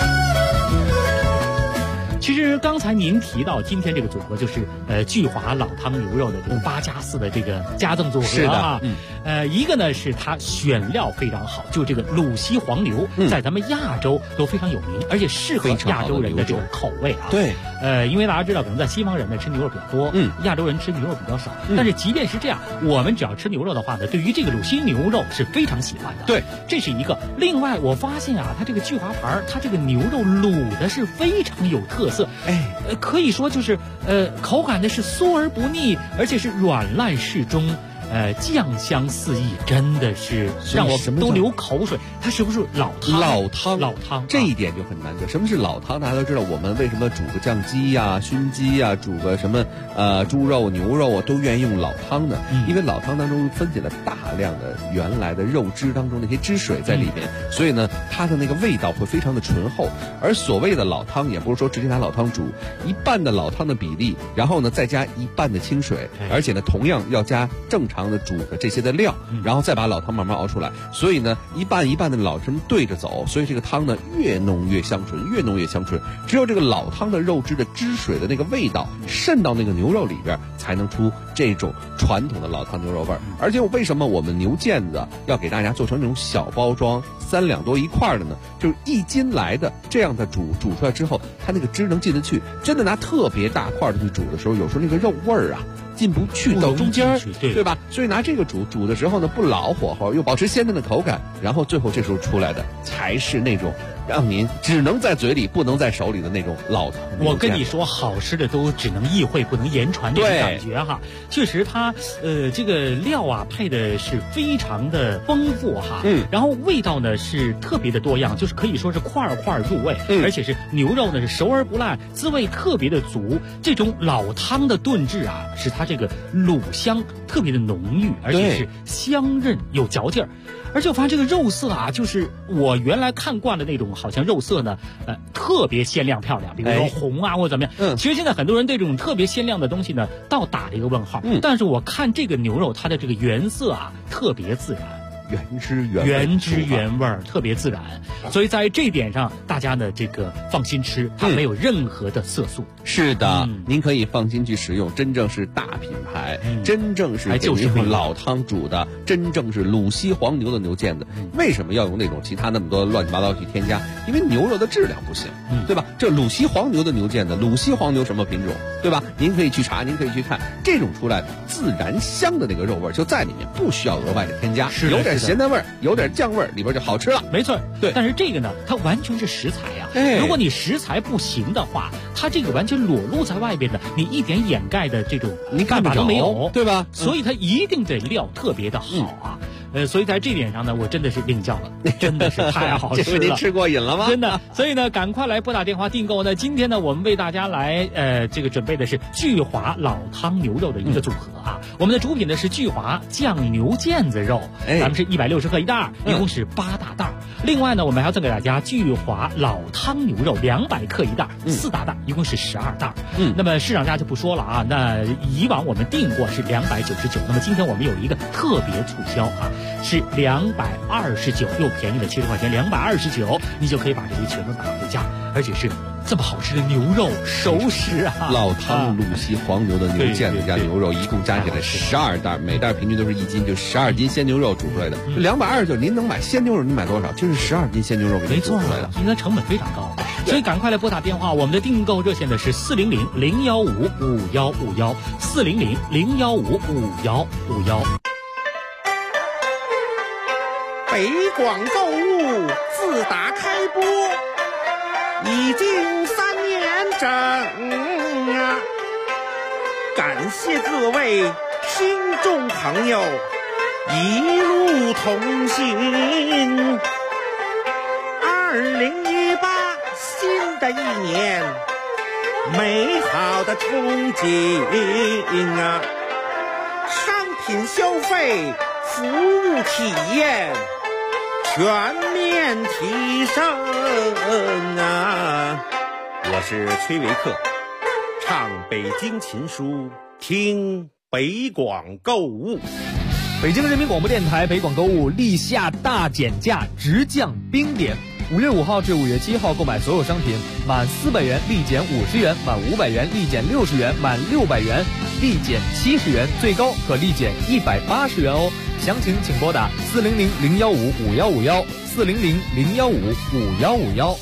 其实刚才您提到今天这个组合就是聚华老汤牛肉的这个8+4的这个加赠组合啊，一个呢是它选料非常好，就这个鲁西黄牛在咱们亚洲都非常有名，而且适合亚洲人的这种口味啊。 对， 因为大家知道，可能在西方人呢吃牛肉比较多，亚洲人吃牛肉比较少。但是即便是这样，我们只要吃牛肉的话呢，对于这个鲁西牛肉是非常喜欢的。 对， 这是一个。另外，我发现啊，它这个聚华牌，它这个牛肉卤的是非常有特色，可以说就是口感呢是酥而不腻，而且是软烂适中。酱香四溢，真的是让我都流口水。它是不是老汤？老汤， 这一点就很难得。什么是老汤？大家都知道，我们为什么煮个酱鸡呀、熏鸡呀，煮个什么猪肉、牛肉啊，都愿意用老汤呢？因为老汤当中分解了大量的原来的肉汁当中那些汁水在里面，所以呢，它的那个味道会非常的醇厚。而所谓的老汤，也不是说直接拿老汤煮，一半的老汤的比例，然后呢再加一半的清水，而且呢同样要加正常的煮的这些的料，然后再把老汤慢慢熬出来。所以呢，一半一半的老这么对着走，所以这个汤呢越浓越香醇，越浓越香醇。只有这个老汤的肉汁的汁水的那个味道渗到那个牛肉里边，才能出这种传统的老汤牛肉味儿。而且为什么我们牛腱子要给大家做成那种小包装3两多一块的呢？就是1斤来的这样的煮出来之后，它那个汁能进得去。真的拿特别大块的去煮的时候，有时候那个肉味儿啊进不去到中间，对吧？所以拿这个煮的时候呢，不老火候，又保持鲜嫩的口感，然后最后这时候出来的才是那种让您只能在嘴里不能在手里的那种老汤。 我跟你说，好吃的都只能意会不能言传，这种感觉哈。确实它这个料啊配的是非常的丰富哈，然后味道呢是特别的多样，就是可以说是块块入味，而且是牛肉呢是熟而不烂，滋味特别的足。这种老汤的炖制啊，使它这个卤香特别的浓郁，而且是香韧有嚼劲儿。而且我发现这个肉色啊，就是我原来看惯的那种，好像肉色呢，特别鲜亮漂亮，比如说红啊或者怎么样。其实现在很多人对这种特别鲜亮的东西呢，倒打了一个问号。但是我看这个牛肉，它的这个原色啊，特别自然。原汁原味，特别自然，所以在这一点上，大家呢这个放心吃，它没有任何的色素。 是的，您可以放心去使用，真正是大品牌，真正是就是用老汤煮的，真正是鲁西黄牛的牛腱子。为什么要用那种其他那么多乱七八糟去添加？因为牛肉的质量不行，对吧？这鲁西黄牛的牛腱子，鲁西黄牛什么品种，对吧？您可以去查，您可以去看，这种出来自然香的那个肉味就在里面，不需要额外的添加，有点咸淡味儿，有点酱味儿，里边就好吃了。 没错， 对。 但是这个呢，它完全是食材呀。如果你食材不行的话，它这个完全裸露在外边的，你一点掩盖的这种办法都没有， 对吧？ 所以它一定得料特别的好啊。所以在这点上呢，我真的是领教了，真的是太好吃了。 您吃过瘾了吗？ 真的。所以呢，赶快来拨打电话订购呢。今天呢，我们为大家来这个准备的是聚华老汤牛肉的一个组合啊。我们的主品呢是聚华酱牛腱子肉，咱们是160克一袋，一共是8大袋。另外呢，我们还要赠给大家聚华老汤牛肉200克一袋，4大袋，一共是12袋。那么市场价就不说了啊。那以往我们订过是299，那么今天我们有一个特别促销啊。是229，又便宜了70块钱，229，你就可以把这些全都拿回家，而且是这么好吃的牛肉熟食啊， 老汤鲁西黄牛的牛腱子加牛肉，一共加起来12袋，每袋平均都是1斤，就12斤鲜牛肉煮出来的。229，您能买鲜牛肉，您买多少？就是12斤鲜牛肉给您煮出来的， 应该成本非常高。所以赶快来拨打电话，我们的订购热线的是400-015-5151，400-015-5151。 北广购物自打开播已经3年整啊！感谢各位听众朋友一路同行。2018新的一年，美好的憧憬啊！商品消费、服务体验全面提升啊！我是崔维克，唱北京琴书，听北广购物。 北京人民广播电台北广购物立夏大减价，直降冰点。5月5号至5月7号购买所有商品，满400元立减50元，满500元立减60元，满600元立减70元，最高可立减180元哦。详情请拨打400-015-5151，400-015-5151。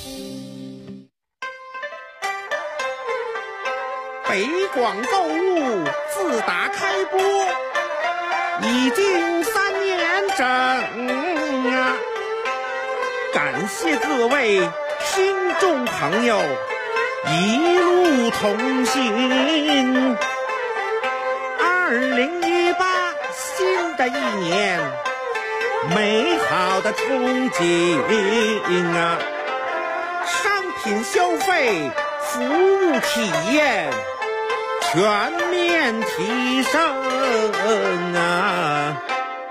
北广购物自打开播已经3年整啊！感谢各位听众朋友一路同行。2018新的一年，美好的憧憬啊！商品消费、服务体验全面提升啊！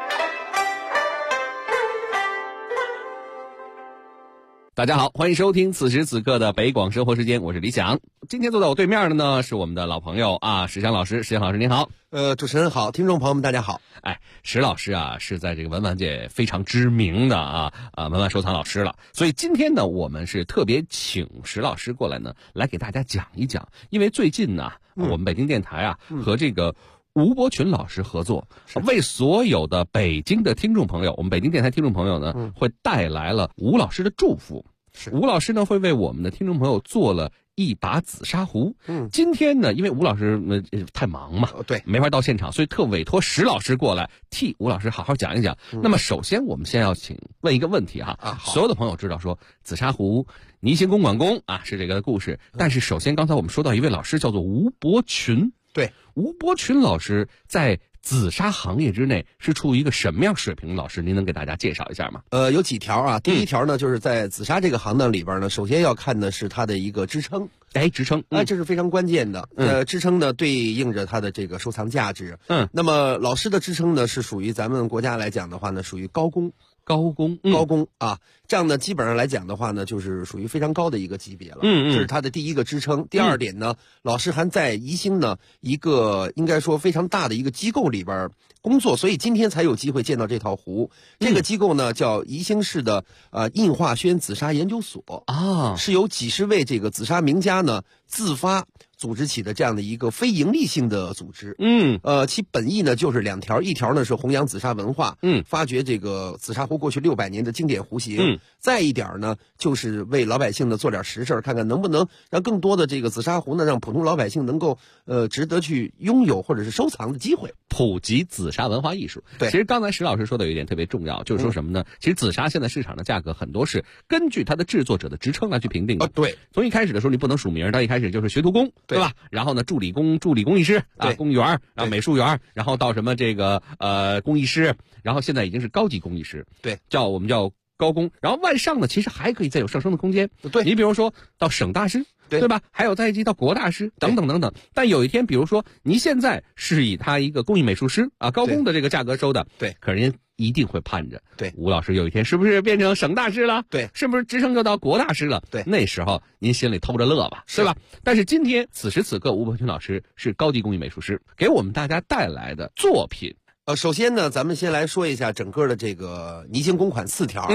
大家好，欢迎收听此时此刻的北广生活时间，我是李想。今天坐在我对面的呢是我们的老朋友啊，石祥老师。石祥老师您好。 主持人好，听众朋友们大家好。 石老师啊是在这个文玩界非常知名的文玩收藏老师了，所以今天呢我们是特别请石老师过来呢来给大家讲一讲，因为最近呢我们北京电台和这个吴伯群老师合作，为所有的北京的听众朋友，我们北京电台听众朋友呢会带来了吴老师的祝福。吴老师呢会为我们的听众朋友做了一把紫砂壶。今天呢因为吴老师太忙嘛， 对， 没法到现场，所以特委托石老师过来替吴老师好好讲一讲。那么首先我们先要问一个问题所有的朋友知道说紫砂壶倪行公馆公是这个故事，但是首先刚才我们说到一位老师叫做吴伯群。 对， 吴伯群老师在紫砂行业之内是处于一个什么样水平的老师？您能给大家介绍一下吗？ 有几条第一条呢，就是在紫砂这个行当里边呢，首先要看的是它的一个支撑。 支撑， 这是非常关键的。支撑呢对应着它的这个收藏价值。那么老师的支撑呢是属于咱们国家来讲的话呢，属于高工这样呢基本上来讲的话呢，就是属于非常高的一个级别了。这是它的第一个支撑。第二点呢，老师还在宜兴呢一个应该说非常大的一个机构里边工作，所以今天才有机会见到这套壶。这个机构呢叫宜兴市的印化轩紫砂研究所是由几十位这个紫砂名家呢自发组织起的这样的一个非盈利性的组织。其本意呢就是2条，一条呢是弘扬紫砂文化，发掘这个紫砂壶过去600年的经典壶型，再一点呢就是为老百姓呢做点实事，看看能不能让更多的这个紫砂壶呢让普通老百姓能够值得去拥有或者是收藏的机会， 普及紫砂文化艺术。 对， 其实刚才石老师说的有一点特别重要，就是说什么呢？其实紫砂现在市场的价格很多是根据它的制作者的职称来去评定的。 对， 从一开始的时候你不能署名，到一开始就是学徒工，对吧？然后呢助理工艺师工员，然后美术员，然后到什么这个工艺师，然后现在已经是高级工艺师， 对， 我们叫高工，然后往上呢其实还可以再有上升的空间。 对， 你比如说到省大师，对吧？还有再一级到国大师等等等等。但有一天比如说您现在是以他一个工艺美术师高工的这个价格收的， 对， 可是您一定会盼着， 对， 吴老师有一天是不是变成省大师了？ 对， 是不是职称就到国大师了？ 对， 那时候您心里偷着乐吧，对吧？但是今天此时此刻，吴伯群老师是高级工艺美术师，给我们大家带来的作品。 首先呢，咱们先来说一下整个的这个倪行公款4条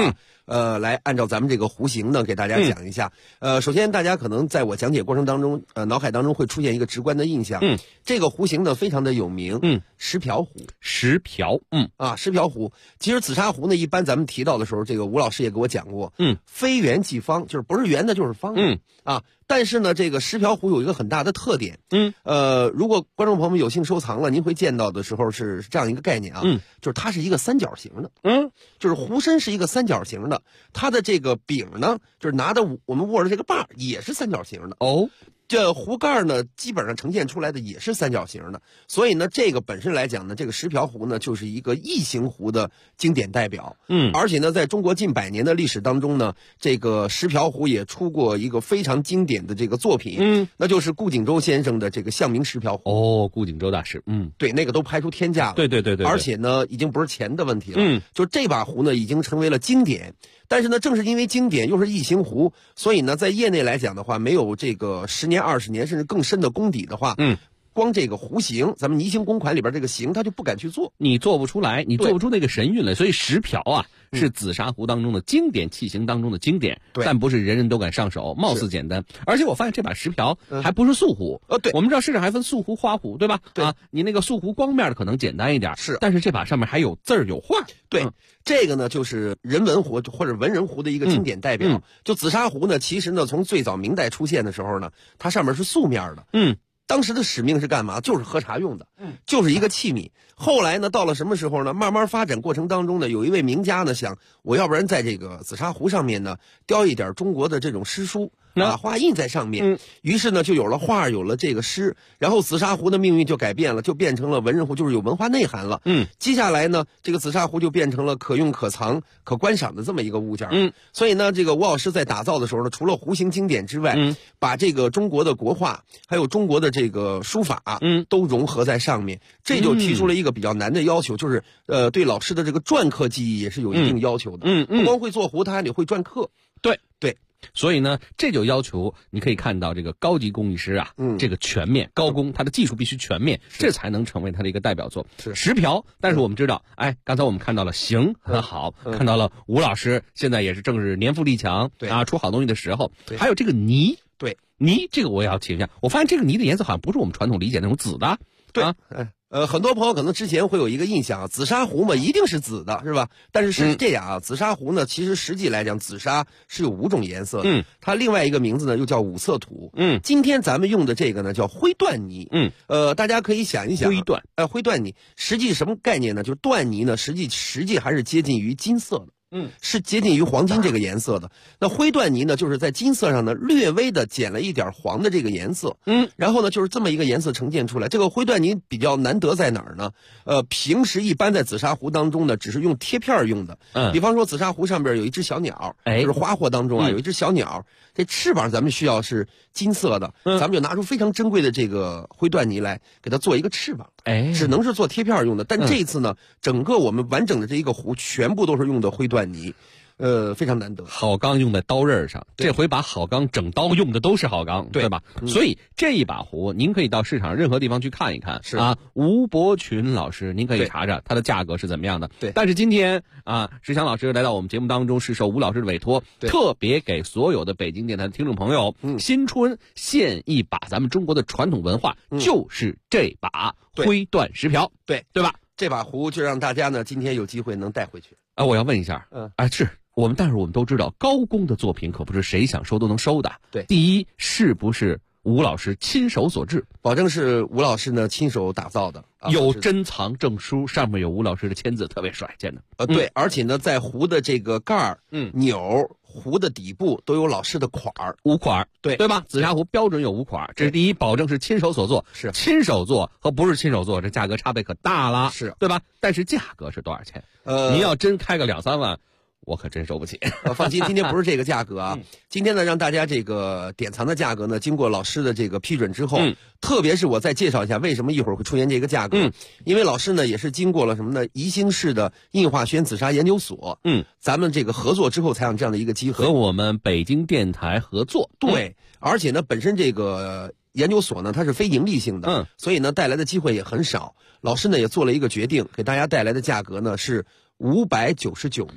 来按照咱们这个弧形呢，给大家讲一下。首先大家可能在我讲解过程当中，脑海当中会出现一个直观的印象。这个弧形呢非常的有名。石瓢湖。 石瓢。 石瓢湖。其实紫砂壶呢，一般咱们提到的时候，这个吴老师也给我讲过。非圆即方，就是不是圆的就是方的。但是呢，这个石瓢壶有一个很大的特点。如果观众朋友们有幸收藏了，您会见到的时候是这样一个概念啊。就是它是一个三角形的。就是壶身是一个三角形的，它的这个柄呢，就是拿的我们握的这个把也是三角形的。这壶盖呢，基本上呈现出来的也是三角形的，所以呢，这个本身来讲呢，这个石瓢壶呢，就是一个异形壶的经典代表。而且呢，在中国近100年的历史当中呢，这个石瓢壶也出过一个非常经典的这个作品。那就是顾景舟先生的这个象名石瓢壶。 顾景舟大师。 对，那个都拍出天价了。 对。 而且呢，已经不是钱的问题了。就这把壶呢，已经成为了经典。但是呢，正是因为经典又是异形壶，所以呢，在业内来讲的话，没有这个10年、20年甚至更深的功底的话，光这个弧形，咱们泥形公款里边这个形，他就不敢去做， 你做不出来，你做不出那个神韵来。所以石瓢啊，是紫砂壶当中的经典器型当中的经典，但不是人人都敢上手，貌似简单。而且我发现这把石瓢还不是素壶。 对， 我们知道市场还分素壶、花壶，对吧？ 对你那个素壶光面的可能简单一点，但是这把上面还有字儿有画。 对。这个呢，就是人文壶或者文人壶的一个经典代表。就紫砂壶呢，其实呢，从最早明代出现的时候呢，它上面是素面的。当时的使命是干嘛？就是喝茶用的。就是一个器皿。后来呢，到了什么时候呢？慢慢发展过程当中呢，有一位名家呢想，我要不然在这个紫砂壶上面呢，雕一点中国的这种诗书。画印在上面。于是呢，就有了画，有了这个诗，然后紫砂壶的命运就改变了，就变成了文人壶，就是有文化内涵了。接下来呢，这个紫砂壶就变成了可用、可藏、可观赏的这么一个物件。所以呢，这个吴老师在打造的时候呢，除了弧形经典之外，把这个中国的国画，还有中国的这个书法，都融合在上面。这就提出了一个比较难的要求，就是对老师的这个篆刻技艺也是有一定要求的。不光会做壶，他还得会篆刻。 对。所以呢，这就要求你可以看到这个高级工艺师啊，这个全面高工，他的技术必须全面，这才能成为他的一个代表作。石瓢，但是我们知道，刚才我们看到了形很好，看到了吴老师现在也是正是年富力强出好东西的时候。还有这个泥，泥这个我也要请一下，我发现这个泥的颜色好像不是我们传统理解那种紫的。 很多朋友可能之前会有一个印象，紫砂壶嘛一定是紫的，是吧？但是是这样啊，紫砂壶呢，其实实际来讲，紫砂是有5种颜色的。它另外一个名字呢又叫五色土。今天咱们用的这个呢叫灰缎泥。大家可以想一想，灰缎泥实际什么概念呢？就是缎泥呢，实际还是接近于金色的。是接近于黄金这个颜色的。那灰缎泥呢，就是在金色上呢略微的减了一点黄的这个颜色。然后呢，就是这么一个颜色呈现出来。这个灰缎泥比较难得在哪儿呢？平时一般在紫砂壶当中呢，只是用贴片用的。比方说紫砂壶上边有一只小鸟，就是花货当中啊有一只小鸟，这翅膀咱们需要是金色的，咱们就拿出非常珍贵的这个灰缎泥来给它做一个翅膀。只能是做贴片用的。但这一次呢，整个我们完整的这一个壶全部都是用的灰缎泥。非常难得。 好钢用在刀刃上，这回把好钢整刀用的都是好钢，对吧？所以这一把壶，您可以到市场任何地方去看一看。是啊，吴伯群老师，您可以查查它的价格是怎么样的。对。但是今天啊，石强老师来到我们节目当中，是受吴老师的委托，特别给所有的北京电台的听众朋友，新春献一把咱们中国的传统文化，就是这把灰缎石瓢，对吧？ 这把壶就让大家呢今天有机会能带回去。 我要问一下，是。但是我们都知道，高工的作品可不是谁想收都能收的。对，第一，是不是吴老师亲手所制？ 保证是吴老师呢亲手打造的， 有珍藏证书，上面有吴老师的签字，特别帅，见的。 对，而且呢，在壶的这个盖儿、钮、壶的底部都有老师的款儿 ，5款，对吧？紫砂壶标准有5款，这是第一，保证是亲手所做。是亲手做和不是亲手做，这价格差别可大了，是对吧？但是价格是多少钱？您要真开个2-3万。我可真收不起。 放心，今天不是这个价格啊。今天呢，让大家这个典藏的价格呢，经过老师的这个批准之后，特别是我再介绍一下为什么一会儿会出现这个价格。因为老师呢也是经过了什么呢？宜兴市的印化轩紫砂研究所，咱们这个合作之后才有这样的一个机会， 和我们北京电台合作。 对，而且呢，本身这个研究所呢它是非盈利性的，所以呢带来的机会也很少。老师呢也做了一个决定，给大家带来的价格呢是599元。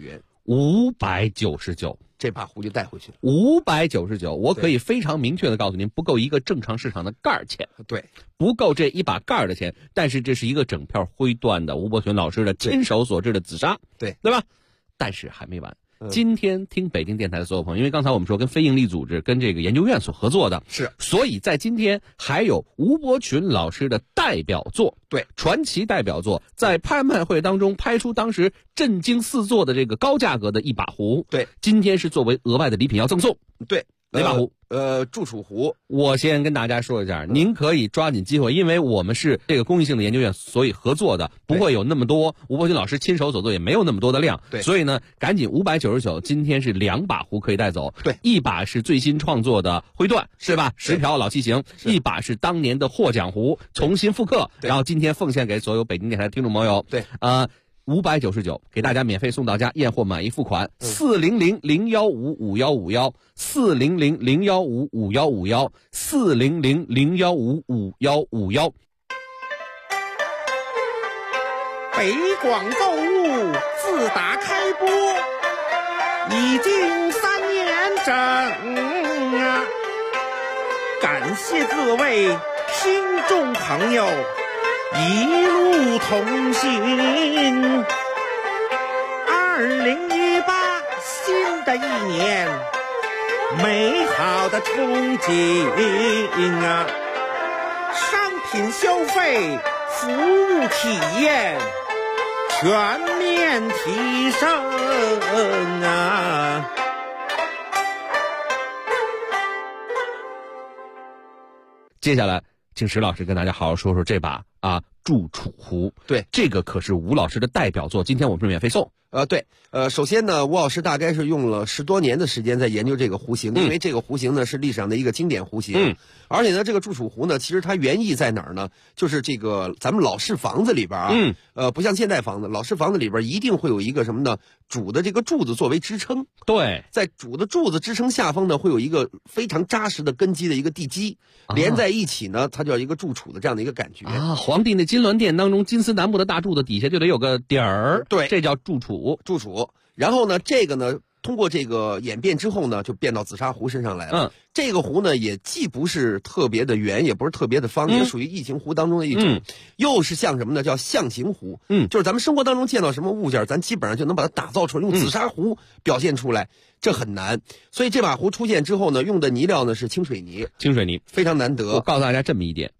599， 这把壶就带回去了。 599，我可以非常明确的告诉您，不够一个正常市场的盖儿钱。 对， 不够这一把盖儿的钱，但是这是一个整票徽段的吴伯群老师的亲手所制的紫砂， 对吧？但是还没完。今天听北京电台的所有朋友，因为刚才我们说跟非营利组织、跟这个研究院所合作的， 是， 所以在今天还有吴伯群老师的代表作， 对， 传奇代表作，在拍卖会当中拍出当时震惊四座的这个高价格的一把壶， 对， 今天是作为额外的礼品要赠送， 对， 哪把壶？ 祝楚壶。 我先跟大家说一下，您可以抓紧机会，因为我们是这个公益性的研究院，所以合作的不会有那么多，吴伯群老师亲手所做也没有那么多的量， 对， 所以呢，赶紧599，今天是2把壶可以带走， 对， 一把是最新创作的徽段，是吧？10瓢老器型，一把是当年的获奖壶，重新复刻，然后今天奉献给所有北京电台的听众朋友， 对 ，599给大家免费送到家，验货满意付款，400-015-5151，400-015-5151，400-015-5151。 北广购物自打开播已经3年整啊，感谢各位听众朋友一路同行。2018新的一年，美好的憧憬啊，商品消费、服务体验全面提升啊！ 接下来，请石老师跟大家好好说说这把祝楚壶。 对， 这个可是吴老师的代表作，今天我们是免费送。 对，首先呢，吴老师大概是用了10多年的时间在研究这个壶型，因为这个壶型呢是历史上的一个经典壶型，而且呢，这个祝楚壶呢，其实它原意在哪儿呢？就是这个咱们老式房子里边不像现代房子，老式房子里边一定会有一个什么呢？主的这个柱子作为支撑， 对， 在主的柱子支撑下方呢，会有一个非常扎实的根基的一个地基，连在一起呢，它叫一个柱础的这样的一个感觉啊。皇帝那金銮殿当中金丝楠木的大柱子底下就得有个底儿， 对， 这叫柱础。 然后呢，这个呢，通过这个演变之后呢，就变到紫砂壶身上来了。这个壶呢，也既不是特别的圆，也不是特别的方，也属于异形壶当中的一种，又是像什么呢？叫象形壶。就是咱们生活当中见到什么物件，咱基本上就能把它打造出来，用紫砂壶表现出来，这很难。所以这把壶出现之后呢，用的泥料呢是清水泥，非常难得。 我告诉大家这么一点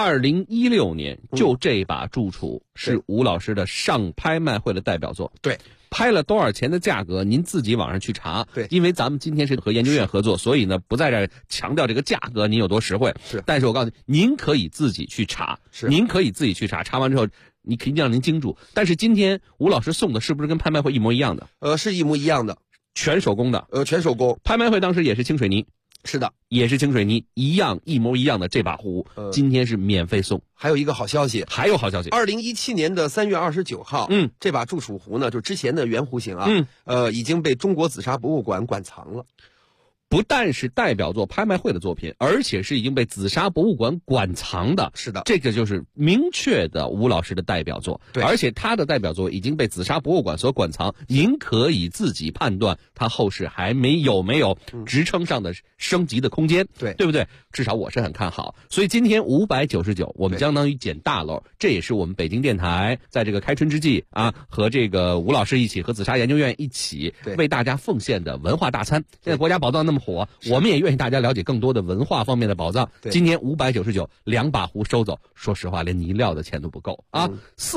，2016年就这把祝楚是吴老师的上拍卖会的代表作。 对。 拍了多少钱的价格，您自己网上去查。 对， 因为咱们今天是和研究院合作，所以呢不在这儿强调这个价格您有多实惠。 是， 但是我告诉您可以自己去查。您可以自己去查，查完之后你肯定让您精注。但是今天吴老师送的是不是跟拍卖会一模一样的？ 是一模一样的， 全手工的。 全手工。 拍卖会当时也是清水泥。 是的， 也是清水泥，一模一样的这把壶，今天是免费送。 还有一个好消息，2017年的3月29号，这把祝楚壶呢，就之前的原壶型已经被中国紫砂博物馆馆藏了。 不但是代表作拍卖会的作品，而且是已经被紫砂博物馆馆藏的。 是的， 这个就是明确的吴老师的代表作。 对， 而且他的代表作已经被紫砂博物馆所馆藏，您可以自己判断他后世还没有职称上的升级的空间。对不对？至少我是很看好。所以今天599，我们相当于捡大漏，这也是我们北京电台在这个开春之际和这个吴老师一起，和紫砂研究院一起为大家奉献的文化大餐。现在国家宝藏那么火，我们也愿意大家了解更多的文化方面的宝藏。今年599，两把壶收走，说实话连泥料的钱都不够啊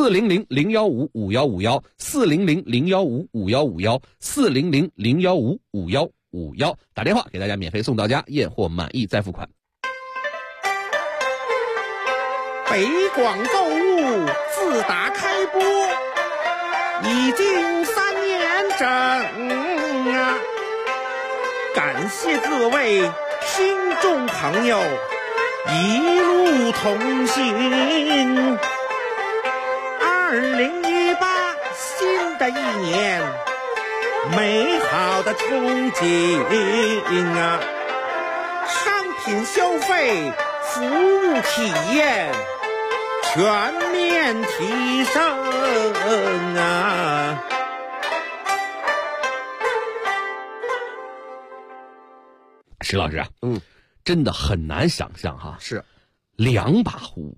！400-015-5151，400-015-5151，400-015-5151，打电话给大家免费送到家，验货满意再付款。 北广购物自打开播已经3年整啊，感谢各位听众朋友一路同行。2018新的一年，美好的憧憬啊，商品消费、服务体验全面提升啊！ 石老师啊，真的很难想象哈， 是 2把壶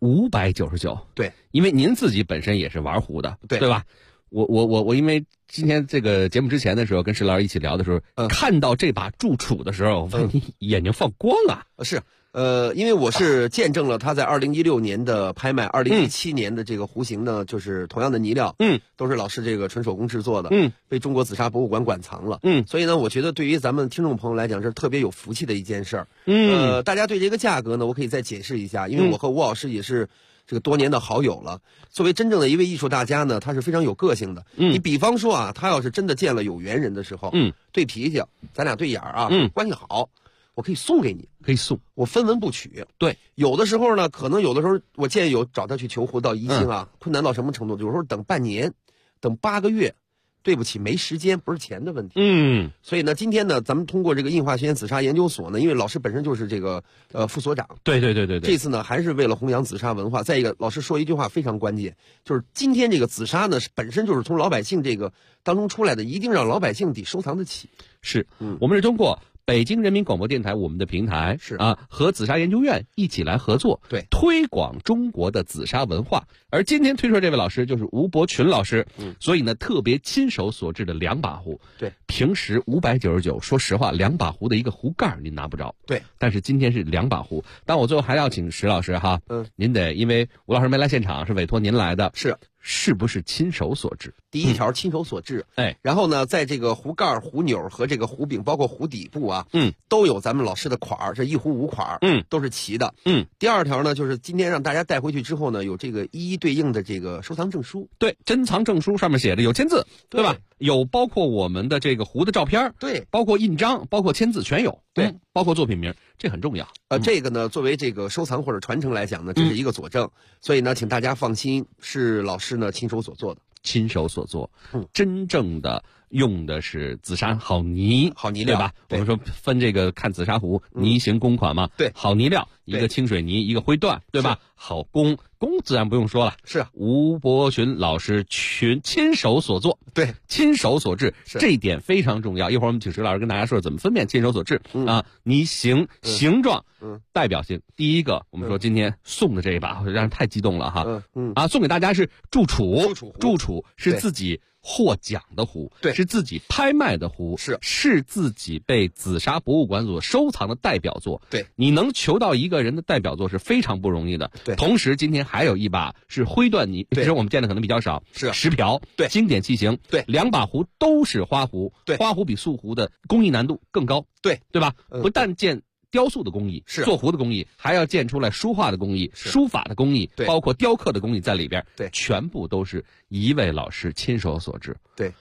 ，599， 对， 因为您自己本身也是玩壶的， 对吧？我因为今天这个节目之前的时候跟石老师一起聊的时候，看到这把祝楚的时候，眼睛放光啊！ 是，因为我是见证了他在2016年的拍卖，2017年的这个壶形呢，就是同样的泥料，都是老师这个纯手工制作的，被中国紫砂博物馆馆藏了，所以呢，我觉得对于咱们听众朋友来讲，这是特别有福气的一件事儿。大家对这个价格呢，我可以再解释一下，因为我和吴老师也是这个多年的好友了。作为真正的一位艺术大家呢，他是非常有个性的。你比方说啊，他要是真的见了有缘人的时候，对脾气，咱俩对眼儿啊，关系好，我可以送给你， 可以送， 我分文不取。 对， 有的时候呢，可能有的时候我建议有找他去求壶到宜兴啊，困难到什么程度？有时候等半年，等8个月。对不起，没时间，不是钱的问题。所以呢，今天呢，咱们通过这个印化学院紫砂研究所呢，因为老师本身就是这个副所长， 对， 这次呢还是为了弘扬紫砂文化。再一个，老师说一句话非常关键，就是今天这个紫砂呢，本身就是从老百姓这个当中出来的，一定让老百姓得收藏得起。 是，我们是通过北京人民广播电台我们的平台是啊，和紫砂研究院一起来合作， 对， 推广中国的紫砂文化。而今天推出这位老师就是吴伯群老师，所以呢，特别亲手所制的2把壶， 对， 平时599，说实话，2把壶的一个壶盖您拿不着， 对， 但是今天是2把壶。但我最后还要请石老师哈，您得因为吴老师没来现场，是委托您来的，是不是亲手所制？ 第一条亲手所制，然后呢，在这个壶盖、壶钮和这个壶柄，包括壶底部啊，都有咱们老师的款儿，这一壶5款儿，都是齐的，第二条呢，就是今天让大家带回去之后呢，有这个一一对应的这个收藏证书， 对，珍藏证书上面写着有签字，对吧？有包括我们的这个壶的照片， 对， 包括印章，包括签字全有， 对， 包括作品名，这很重要。 这个呢，作为这个收藏或者传承来讲呢，这是一个佐证，所以呢，请大家放心，是老师呢亲手所做的。 亲手所做，真正的用的是紫砂好泥料，对吧？我们说分这个看紫砂壶泥形公款嘛， 对， 好泥料，一个清水泥，一个灰缎，对吧？好工自然不用说了， 是吴伯群老师亲手所做， 对， 亲手所制，这一点非常重要。一会儿我们请石老师跟大家说怎么分辨亲手所制啊，泥形状，代表性。第一个，我们说今天送的这一把，让人太激动了哈，送给大家是祝楚是自己获奖的壶， 对， 是自己拍卖的壶，是自己被紫砂博物馆所收藏的代表作， 对， 你能求到一个人的代表作是非常不容易的， 对。 同时今天还有一把是灰缎泥，其实我们见的可能比较少， 是石瓢， 对， 经典器型， 对 ，2把壶都是花壶， 对， 花壶比素壶的工艺难度更高， 对吧？不但见雕塑的工艺， 是做壶的工艺，还要见出来书画的工艺、书法的工艺， 对， 包括雕刻的工艺在里边， 对， 全部都是一位老师亲手所制， 对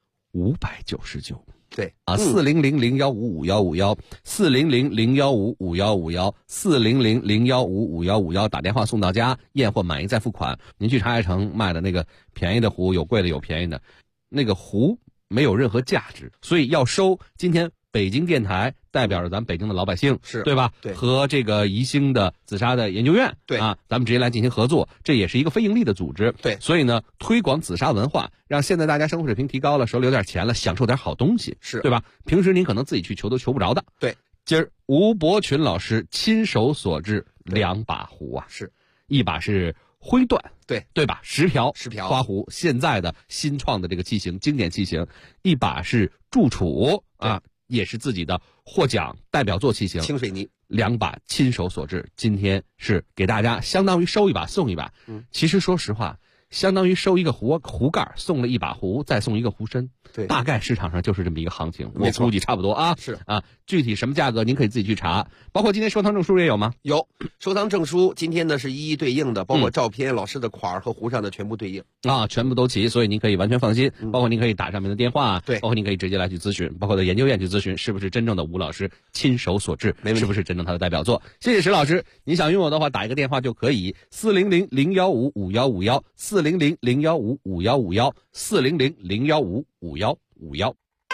，599， 对啊，4000155155151，40001555151，400015551，打电话送到家，验货满意再付款。您去茶叶城卖的那个便宜的壶，有贵的有便宜的，那个壶没有任何价值，所以要收今天北京电台代表着咱们北京的老百姓，对吧？ 对， 和这个宜兴的紫砂的研究院， 对啊，咱们直接来进行合作，这也是一个非盈利的组织， 对。 所以呢，推广紫砂文化，让现在大家生活水平提高了，手里有点钱了，享受点好东西，对吧？平时您可能自己去求都求不着的， 对。 今儿吴伯群老师亲手所制2把壶啊， 是一把是灰缎，对吧？石瓢花壶，现在的新创的这个器型，经典器型，一把是祝楚啊，也是自己的获奖代表作器型， 清水泥 ，2把亲手所制，今天是给大家相当于收一把送一把。其实说实话，相当于收一个壶盖，送了1把壶，再送一个壶身， 对， 大概市场上就是这么一个行情，我估计差不多啊。 是啊，具体什么价格您可以自己去查，包括今天收藏证书也有吗？ 有，收藏证书今天呢是一一对应的，包括照片、老师的款儿和壶上的全部对应啊，全部都齐，所以您可以完全放心。包括您可以打上面的电话， 对， 包括您可以直接来去咨询，包括到研究院去咨询，是不是真正的吴老师亲手所制，是不是真正他的代表作？谢谢石老师，您想拥有的话，打一个电话就可以，40001555151，400015551，400015551。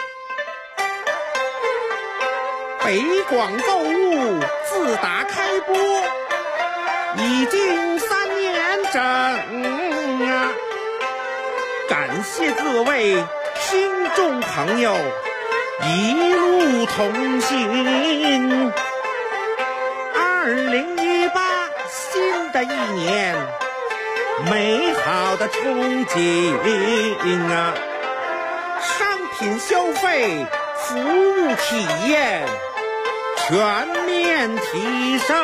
北广购物自打开播已经3年整啊！感谢各位听众朋友一路同行。2018新的一年，美好的憧憬啊！商品消费、服务体验全面提升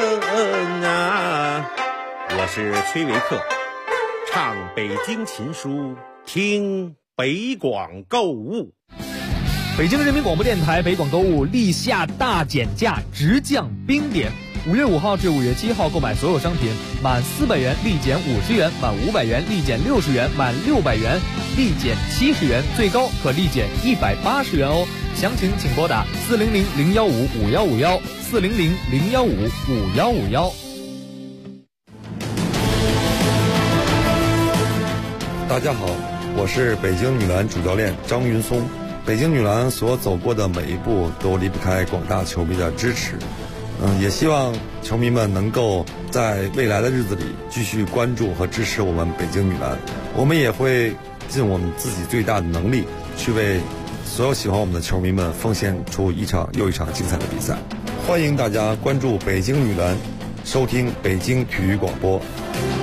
啊！我是崔维克，唱北京琴书，听北广购物。 北京人民广播电台北广购物立夏大减价，直降冰点。5月5号至5月7号购买所有商品，满400元立减50元，满500元立减60元，满600元立减70元，最高可立减180元哦。详情请拨打400-015-5151，400-015-5151。 大家好，我是北京女篮主教练张云松。北京女篮所走过的每一步都离不开广大球迷的支持。也希望球迷们能够在未来的日子里继续关注和支持我们北京女篮。我们也会尽我们自己最大的能力，去为所有喜欢我们的球迷们奉献出一场又一场精彩的比赛。欢迎大家关注北京女篮，收听北京体育广播。